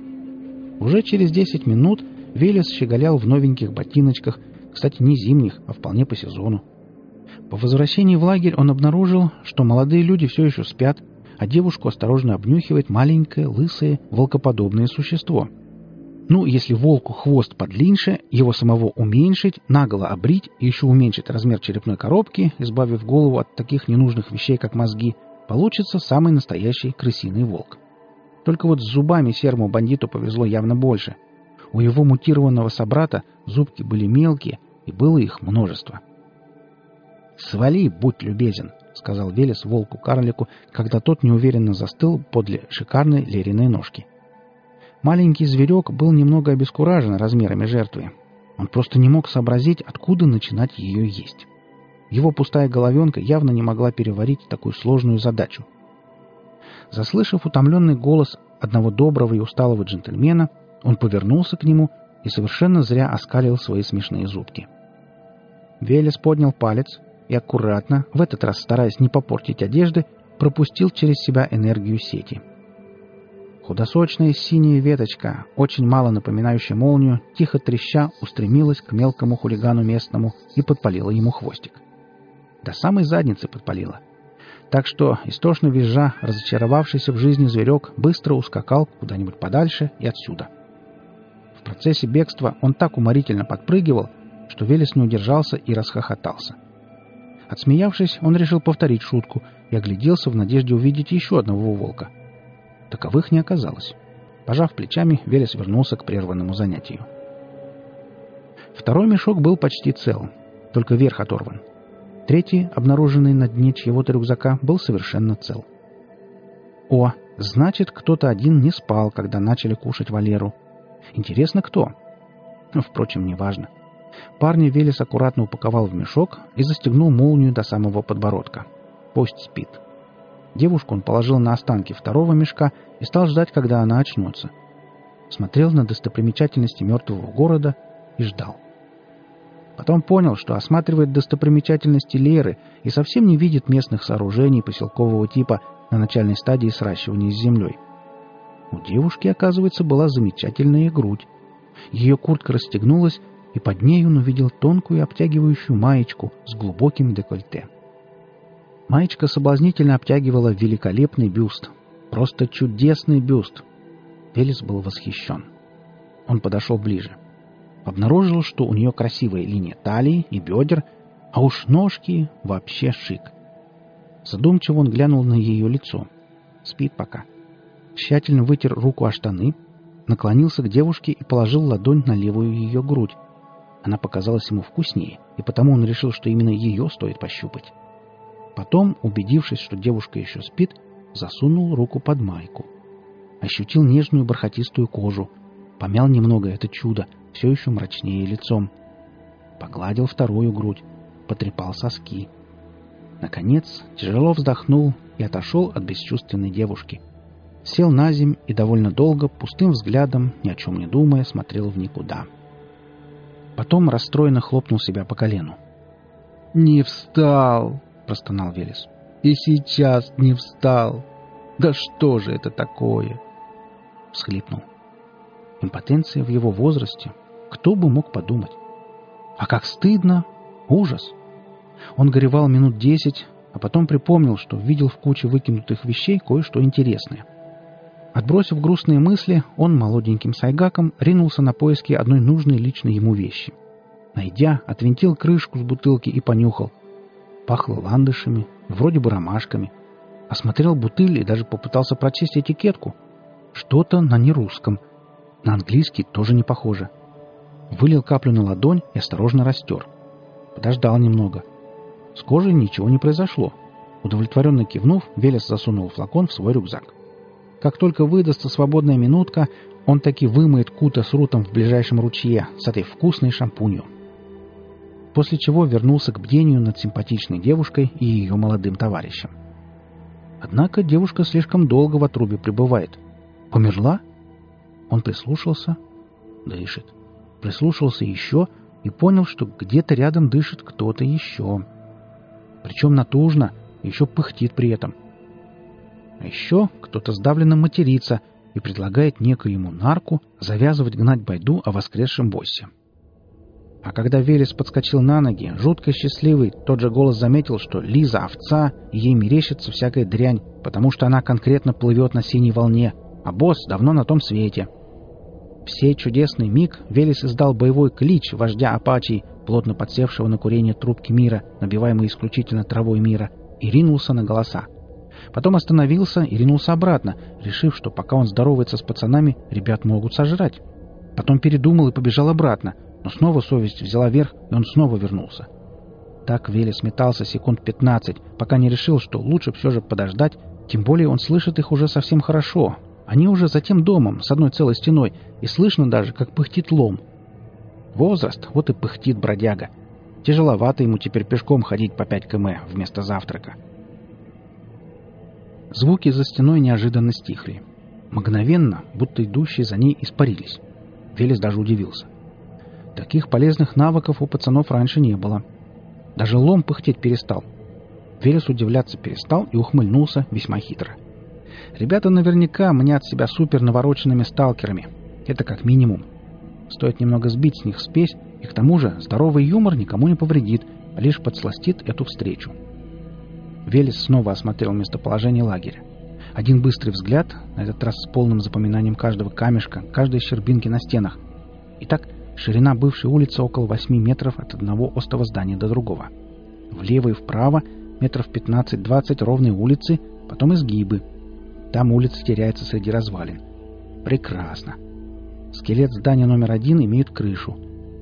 Уже через 10 минут Велес щеголял в новеньких ботиночках, кстати, не зимних, а вполне по сезону. По возвращении в лагерь он обнаружил, что молодые люди все еще спят, а девушку осторожно обнюхивает маленькое, лысое, волкоподобное существо. Ну, если волку хвост подлиннее, его самого уменьшить, наголо обрить и еще уменьшить размер черепной коробки, избавив голову от таких ненужных вещей, как мозги, получится самый настоящий крысиный волк. Только вот с зубами серому бандиту повезло явно больше. У его мутированного собрата зубки были мелкие, и было их множество. «Свали, будь любезен», — сказал Велес волку-карлику, когда тот неуверенно застыл подле шикарной Лериной ножки. Маленький зверек был немного обескуражен размерами жертвы. Он просто не мог сообразить, откуда начинать ее есть. Его пустая головенка явно не могла переварить такую сложную задачу. Заслышав утомленный голос одного доброго и усталого джентльмена, он повернулся к нему и совершенно зря оскалил свои смешные зубки. Велес поднял палец и аккуратно, в этот раз стараясь не попортить одежды, пропустил через себя энергию сети. Худосочная синяя веточка, очень мало напоминающая молнию, тихо треща устремилась к мелкому хулигану местному и подпалила ему хвостик. До самой задницы подпалила. Так что, истошно визжа, разочаровавшийся в жизни зверек быстро ускакал куда-нибудь подальше и отсюда. В процессе бегства он так уморительно подпрыгивал, что Велес не удержался и расхохотался. Отсмеявшись, он решил повторить шутку и огляделся в надежде увидеть еще одного волка. Таковых не оказалось. Пожав плечами, Велес вернулся к прерванному занятию. Второй мешок был почти цел, только верх оторван. Третий, обнаруженный на дне чьего-то рюкзака, был совершенно цел. О, значит, кто-то один не спал, когда начали кушать Валеру. Интересно, кто? Впрочем, неважно. Парня Велес аккуратно упаковал в мешок и застегнул молнию до самого подбородка. Пусть спит. Девушку он положил на останки второго мешка и стал ждать, когда она очнется. Смотрел на достопримечательности мертвого города и ждал. Потом понял, что осматривает достопримечательности Леры и совсем не видит местных сооружений поселкового типа на начальной стадии сращивания с землей. У девушки, оказывается, была замечательная грудь. Ее куртка расстегнулась, и под ней он увидел тонкую обтягивающую маечку с глубоким декольте. Маечка соблазнительно обтягивала великолепный бюст. Просто чудесный бюст. Велес был восхищен. Он подошел ближе. Обнаружил, что у нее красивая линия талии и бедер, а уж ножки вообще шик. Задумчиво он глянул на ее лицо. Спит пока. Тщательно вытер руку о штаны, наклонился к девушке и положил ладонь на левую ее грудь. Она показалась ему вкуснее, и потому он решил, что именно ее стоит пощупать. Потом, убедившись, что девушка еще спит, засунул руку под майку. Ощутил нежную бархатистую кожу. Помял немного это чудо, все еще мрачнее лицом. Погладил вторую грудь, потрепал соски. Наконец, тяжело вздохнул и отошел от бесчувственной девушки. Сел на земь и довольно долго, пустым взглядом, ни о чем не думая, смотрел в никуда. Потом расстроенно хлопнул себя по колену. «Не встал!» — простонал Велес. «И сейчас не встал! Да что же это такое?» Всхлипнул. Импотенция в его возрасте. Кто бы мог подумать? А как стыдно! Ужас! Он горевал минут 10, а потом припомнил, что видел в куче выкинутых вещей кое-что интересное. Отбросив грустные мысли, он молоденьким сайгаком ринулся на поиски одной нужной лично ему вещи. Найдя, отвинтил крышку с бутылки и понюхал. Пахло ландышами, вроде бы ромашками. Осмотрел бутыль и даже попытался прочесть этикетку. Что-то на нерусском. На английский тоже не похоже. Вылил каплю на ладонь и осторожно растер. Подождал немного. С кожей ничего не произошло. Удовлетворенно кивнув, Велес засунул флакон в свой рюкзак. Как только выдастся свободная минутка, он таки вымоет Кута с Рутом в ближайшем ручье с этой вкусной шампунью. После чего вернулся к бдению над симпатичной девушкой и ее молодым товарищем. Однако девушка слишком долго в отрубе пребывает. Померла? Он прислушался. Дышит. Прислушался еще и понял, что где-то рядом дышит кто-то еще. Причем натужно, еще пыхтит при этом. А еще кто-то сдавленно матерится и предлагает некоему нарку завязывать гнать байду о воскресшем боссе. А когда Велес подскочил на ноги, жутко счастливый, тот же голос заметил, что Лиза овца, и ей мерещится всякая дрянь, потому что она конкретно плывет на синей волне, а босс давно на том свете. В сей чудесный миг Велес издал боевой клич вождя апачей, плотно подсевшего на курение трубки мира, набиваемой исключительно травой мира, и ринулся на голоса. Потом остановился и ринулся обратно, решив, что пока он здоровается с пацанами, ребят могут сожрать. Потом передумал и побежал обратно, но снова совесть взяла верх, и он снова вернулся. Так Велес метался секунд 15, пока не решил, что лучше все же подождать, тем более он слышит их уже совсем хорошо. Они уже за тем домом, с одной целой стеной, и слышно даже, как пыхтит лом. Возраст, вот и пыхтит бродяга. Тяжеловато ему теперь пешком ходить по 5 км вместо завтрака. Звуки за стеной неожиданно стихли. Мгновенно, будто идущие за ней, испарились. Велес даже удивился. Таких полезных навыков у пацанов раньше не было. Даже лом пыхтеть перестал. Велес удивляться перестал и ухмыльнулся весьма хитро. Ребята наверняка мнят себя супер навороченными сталкерами. Это как минимум. Стоит немного сбить с них спесь, и к тому же здоровый юмор никому не повредит, а лишь подсластит эту встречу. Велес снова осмотрел местоположение лагеря. Один быстрый взгляд, на этот раз с полным запоминанием каждого камешка, каждой щербинки на стенах. Итак, ширина бывшей улицы около 8 метров от одного остова здания до другого. Влево и вправо метров 15-20 ровные улицы, потом изгибы. Там улица теряется среди развалин. Прекрасно. Скелет здания номер 1 имеет крышу.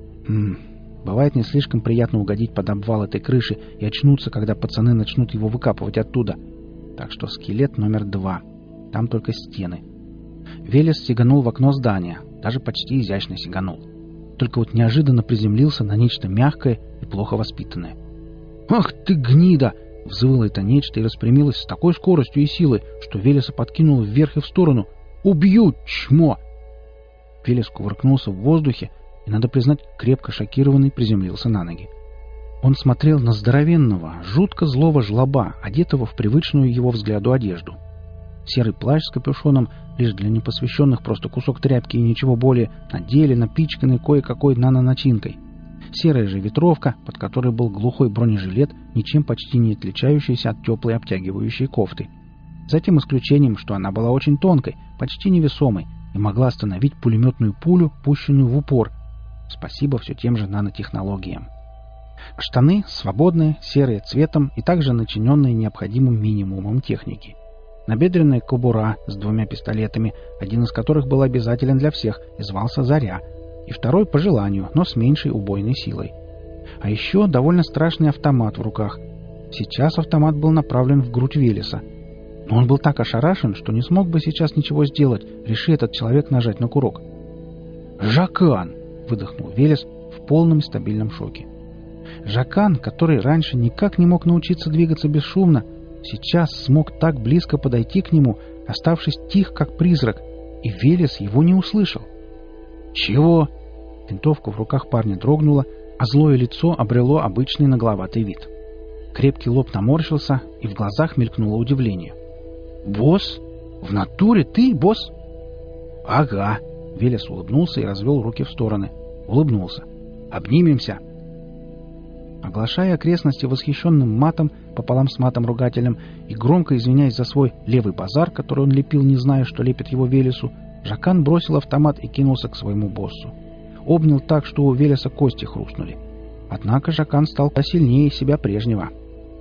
Бывает не слишком приятно угодить под обвал этой крыши и очнуться, когда пацаны начнут его выкапывать оттуда. Так что скелет номер 2. Там только стены. Велес сиганул в окно здания, даже почти изящно сиганул. Только вот неожиданно приземлился на нечто мягкое и плохо воспитанное. «Ах ты, гнида!» — взвыло это нечто и распрямилось с такой скоростью и силой, что Велеса подкинуло вверх и в сторону. «Убью, чмо!» Велес кувыркнулся в воздухе и, надо признать, крепко шокированный, приземлился на ноги. Он смотрел на здоровенного, жутко злого жлоба, одетого в привычную его взгляду одежду. Серый плащ с капюшоном, лишь для непосвященных просто кусок тряпки и ничего более, на деле напичканный кое-какой наноначинкой. Серая же ветровка, под которой был глухой бронежилет, ничем почти не отличающийся от теплой обтягивающей кофты. За тем исключением, что она была очень тонкой, почти невесомой, и могла остановить пулеметную пулю, пущенную в упор. Спасибо все тем же нанотехнологиям. Штаны свободные, серые цветом и также начиненные необходимым минимумом техники. Набедренная кобура с 2 пистолетами, один из которых был обязателен для всех и звался «Заря», и второй по желанию, но с меньшей убойной силой. А еще довольно страшный автомат в руках. Сейчас автомат был направлен в грудь Велеса. Но он был так ошарашен, что не смог бы сейчас ничего сделать, реши этот человек нажать на курок. «Жакан!» — выдохнул Велес в полном стабильном шоке. Жакан, который раньше никак не мог научиться двигаться бесшумно, сейчас смог так близко подойти к нему, оставшись тих, как призрак, и Велес его не услышал. «Чего?» Винтовка в руках парня дрогнула, а злое лицо обрело обычный нагловатый вид. Крепкий лоб наморщился, и в глазах мелькнуло удивление. «Босс? В натуре ты, босс?» «Ага», — Велес улыбнулся и развел руки в стороны. Улыбнулся. «Обнимемся?» Оглашая окрестности восхищенным матом, пополам с матом-ругателем, и громко извиняясь за свой левый базар, который он лепил, не зная, что лепит его Велесу, Жакан бросил автомат и кинулся к своему боссу. Обнял так, что у Велеса кости хрустнули. Однако Жакан стал посильнее себя прежнего.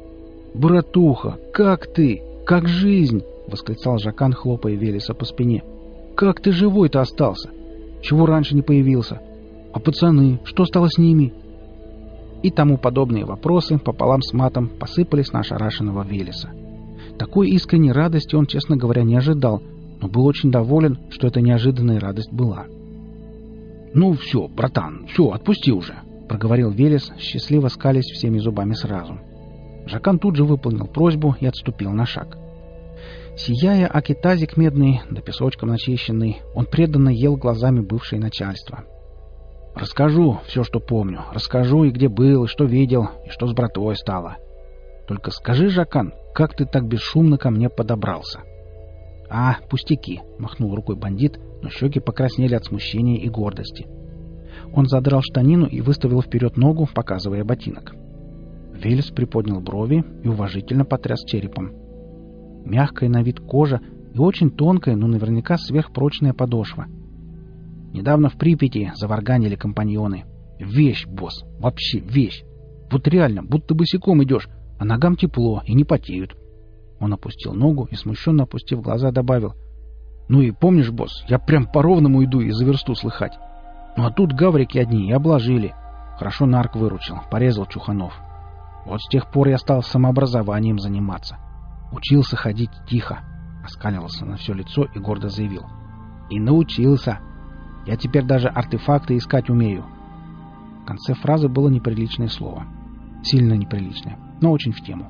«Братуха, как ты? Как жизнь?» — восклицал Жакан, хлопая Велеса по спине. «Как ты живой-то остался? Чего раньше не появился? А пацаны, что стало с ними?» И тому подобные вопросы пополам с матом посыпались на ошарашенного Велеса. Такой искренней радости он, честно говоря, не ожидал, но был очень доволен, что эта неожиданная радость была. «Ну все, братан, все, отпусти уже», — проговорил Велес, счастливо скалясь всеми зубами сразу. Жакан тут же выполнил просьбу и отступил на шаг. Сияя аки тазик медный, да песочком начищенный, он преданно ел глазами бывшее начальство. «Расскажу все, что помню. Расскажу, и где был, и что видел, и что с братвой стало. Только скажи, Жакан, как ты так бесшумно ко мне подобрался?» «А, пустяки», — махнул рукой бандит, но щеки покраснели от смущения и гордости. Он задрал штанину и выставил вперед ногу, показывая ботинок. Велес приподнял брови и уважительно потряс черепом. Мягкая на вид кожа и очень тонкая, но наверняка сверхпрочная подошва. Недавно в Припяти заварганили компаньоны. Вещь, босс, вообще вещь. Вот реально, будто босиком идешь, а ногам тепло и не потеют. Он опустил ногу и, смущенно опустив глаза, добавил: «Ну и помнишь, босс, я прям по-ровному иду и за версту слыхать. Ну а тут гаврики одни и обложили. Хорошо нарк выручил, порезал чуханов. Вот с тех пор я стал самообразованием заниматься. Учился ходить тихо», — оскалился на все лицо и гордо заявил. «И научился. Я теперь даже артефакты искать умею». В конце фразы было неприличное слово. Сильно неприличное, но очень в тему.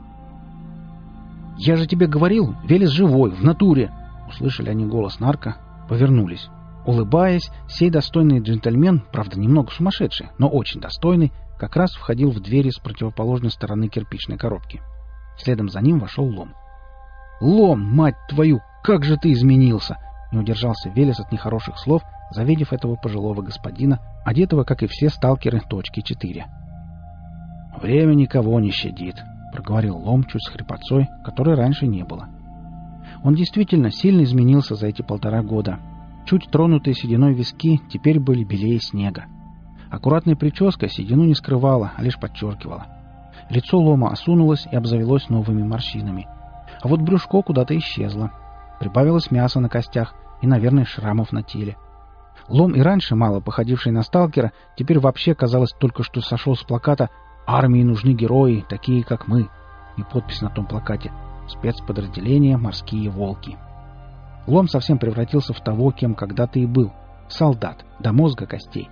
«Я же тебе говорил, Велес живой, в натуре!» Услышали они голос нарка, повернулись. Улыбаясь, сей достойный джентльмен, правда немного сумасшедший, но очень достойный, как раз входил в двери с противоположной стороны кирпичной коробки. Следом за ним вошел Лом. «Лом, мать твою, как же ты изменился!» Не удержался Велес от нехороших слов, завидев этого пожилого господина, одетого, как и все сталкеры, точки 4. «Время никого не щадит», — проговорил Лом чуть с хрипотцой, которой раньше не было. Он действительно сильно изменился за эти 1,5 года. Чуть тронутые сединой виски теперь были белее снега. Аккуратная прическа седину не скрывала, а лишь подчеркивала. Лицо Лома осунулось и обзавелось новыми морщинами. А вот брюшко куда-то исчезло. Прибавилось мяса на костях и, наверное, шрамов на теле. Лом, и раньше мало походивший на сталкера, теперь вообще, казалось, только что сошел с плаката «Армии нужны герои, такие как мы». И подпись на том плакате «Спецподразделение «Морские волки». Лом совсем превратился в того, кем когда-то и был. Солдат, до мозга костей.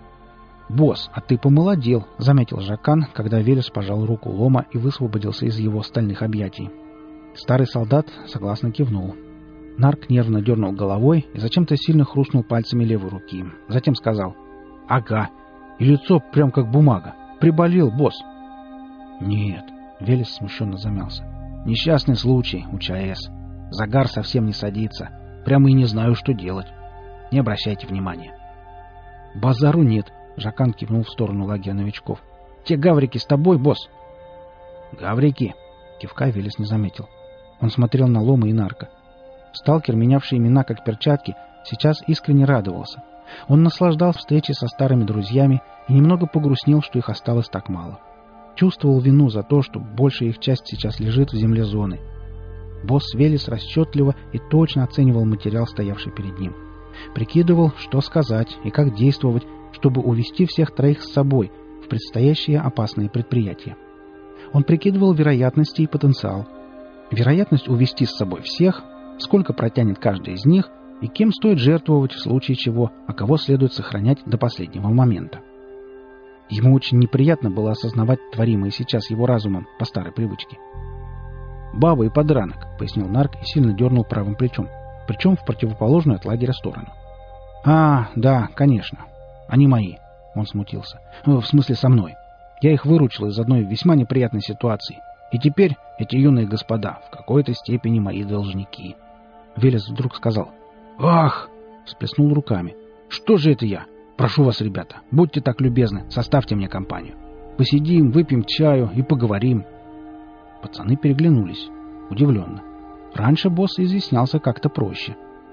«Босс, а ты помолодел», — заметил Жакан, когда Велес пожал руку Лома и высвободился из его стальных объятий. Старый солдат согласно кивнул. Нарк нервно дернул головой и зачем-то сильно хрустнул пальцами левой руки. Затем сказал: «Ага, и лицо прям как бумага. Приболел, босс». «Нет», — Велес смущенно замялся. «Несчастный случай у ЧАЭС. Загар совсем не садится. Прямо и не знаю, что делать. Не обращайте внимания». «Базару нет», — Жакан кивнул в сторону лагеря новичков. «Те гаврики с тобой, босс?» «Гаврики?» — кивка Велес не заметил. Он смотрел на Лома и Нарка. Сталкер, менявший имена как перчатки, сейчас искренне радовался. Он наслаждался встречей со старыми друзьями и немного погрустнел, что их осталось так мало. Чувствовал вину за то, что большая их часть сейчас лежит в земле зоны. Босс Велес расчетливо и точно оценивал материал, стоявший перед ним. Прикидывал, что сказать и как действовать, чтобы увести всех троих с собой в предстоящее опасное предприятие. Он прикидывал вероятности и потенциал. Вероятность увести с собой всех, сколько протянет каждый из них и кем стоит жертвовать в случае чего, а кого следует сохранять до последнего момента. Ему очень неприятно было осознавать творимое сейчас его разумом по старой привычке. «Баба и подранок», — пояснил Нарк и сильно дернул правым плечом, причем в противоположную от лагеря сторону. «А, да, конечно. Они мои», — он смутился. «В смысле, со мной. Я их выручил из одной весьма неприятной ситуации. И теперь эти юные господа в какой-то степени мои должники». Велес вдруг сказал: «Ах!» — всплеснул руками. «Что же это я? Прошу вас, ребята, будьте так любезны, составьте мне компанию. Посидим, выпьем чаю и поговорим». Пацаны переглянулись. Удивленно. Раньше босс изъяснялся как-то проще.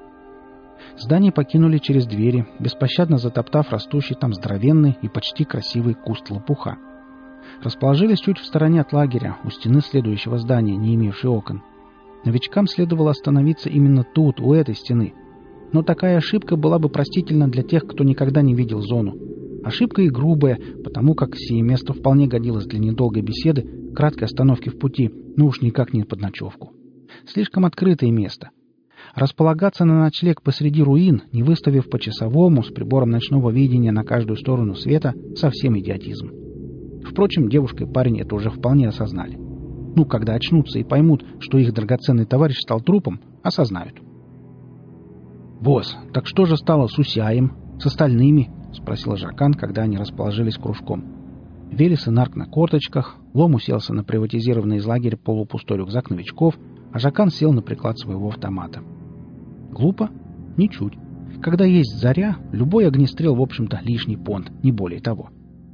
Здание покинули через двери, беспощадно затоптав растущий там здоровенный и почти красивый куст лопуха. Расположились чуть в стороне от лагеря, у стены следующего здания, не имевшей окон. Новичкам следовало остановиться именно тут, у этой стены. Но такая ошибка была бы простительна для тех, кто никогда не видел зону. Ошибка и грубая, потому как сие место вполне годилось для недолгой беседы, краткой остановки в пути, но уж никак не под ночевку. Слишком открытое место. Располагаться на ночлег посреди руин, не выставив по часовому с прибором ночного видения на каждую сторону света, совсем идиотизм. Впрочем, девушка и парень это уже вполне осознали. Ну, когда очнутся и поймут, что их драгоценный товарищ стал трупом, осознают. «Босс, так что же стало с Усяем, с остальными?» — спросил Жакан, когда они расположились кружком. Велес и Нарк на корточках, Лом уселся на приватизированный из лагеря полупустой рюкзак новичков, а Жакан сел на приклад своего автомата. Глупо? Ничуть. Когда есть заря, любой огнестрел, в общем-то, лишний понт, не более того.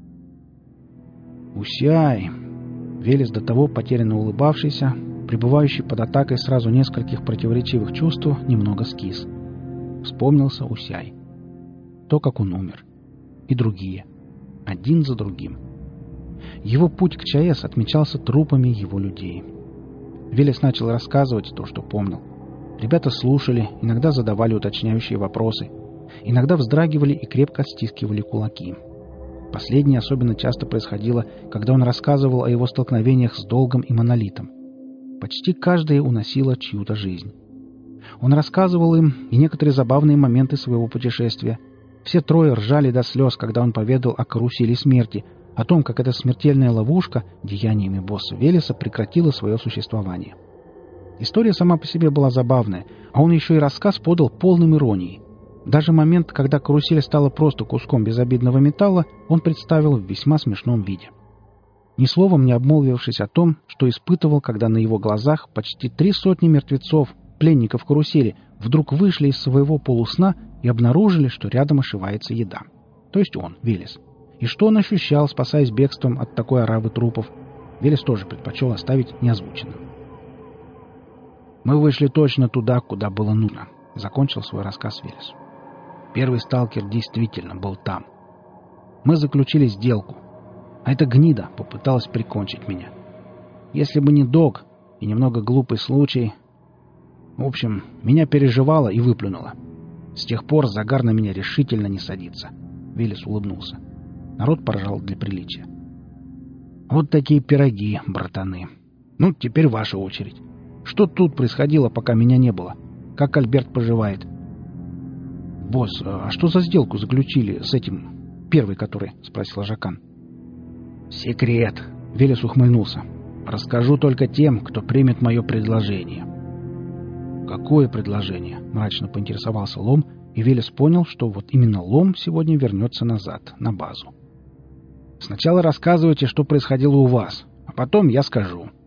«Усяй!» Велес, до того потерянно улыбавшийся, пребывающий под атакой сразу нескольких противоречивых чувств, немного скис. Вспомнился Усяй. То, как он умер. И другие. Один за другим. Его путь к ЧАЭС отмечался трупами его людей. Велес начал рассказывать то, что помнил. Ребята слушали, иногда задавали уточняющие вопросы. Иногда вздрагивали и крепко стискивали кулаки. Последнее особенно часто происходило, когда он рассказывал о его столкновениях с Долгом и Монолитом. Почти каждая уносила чью-то жизнь. Он рассказывал им и некоторые забавные моменты своего путешествия. Все трое ржали до слез, когда он поведал о карусели смерти, о том, как эта смертельная ловушка деяниями босса Велеса прекратила свое существование. История сама по себе была забавная, а он еще и рассказ подал полным иронией. Даже момент, когда карусель стала просто куском безобидного металла, он представил в весьма смешном виде. Ни словом не обмолвившись о том, что испытывал, когда на его глазах почти 300 мертвецов, пленников карусели, вдруг вышли из своего полусна и обнаружили, что рядом ошивается еда. То есть он, Велес. И что он ощущал, спасаясь бегством от такой оравы трупов, Велес тоже предпочел оставить неозвученным. «Мы вышли точно туда, куда было нужно», — закончил свой рассказ Велес. «Первый сталкер действительно был там. Мы заключили сделку. А эта гнида попыталась прикончить меня. Если бы не Дог и немного глупый случай... В общем, меня переживало и выплюнуло. С тех пор загар на меня решительно не садится. Велес улыбнулся. Народ поржал для приличия. Вот такие пироги, братаны. Ну, теперь ваша очередь. Что тут происходило, пока меня не было? Как Альберт поживает? «Босс, а что за сделку заключили с этим... первый который?» — спросил Жакан. «Секрет», — Велес ухмыльнулся. «Расскажу только тем, кто примет мое предложение». «Какое предложение?» — мрачно поинтересовался Лом, и Велес понял, что вот именно Лом сегодня вернется назад, на базу. «Сначала рассказывайте, что происходило у вас, а потом я скажу».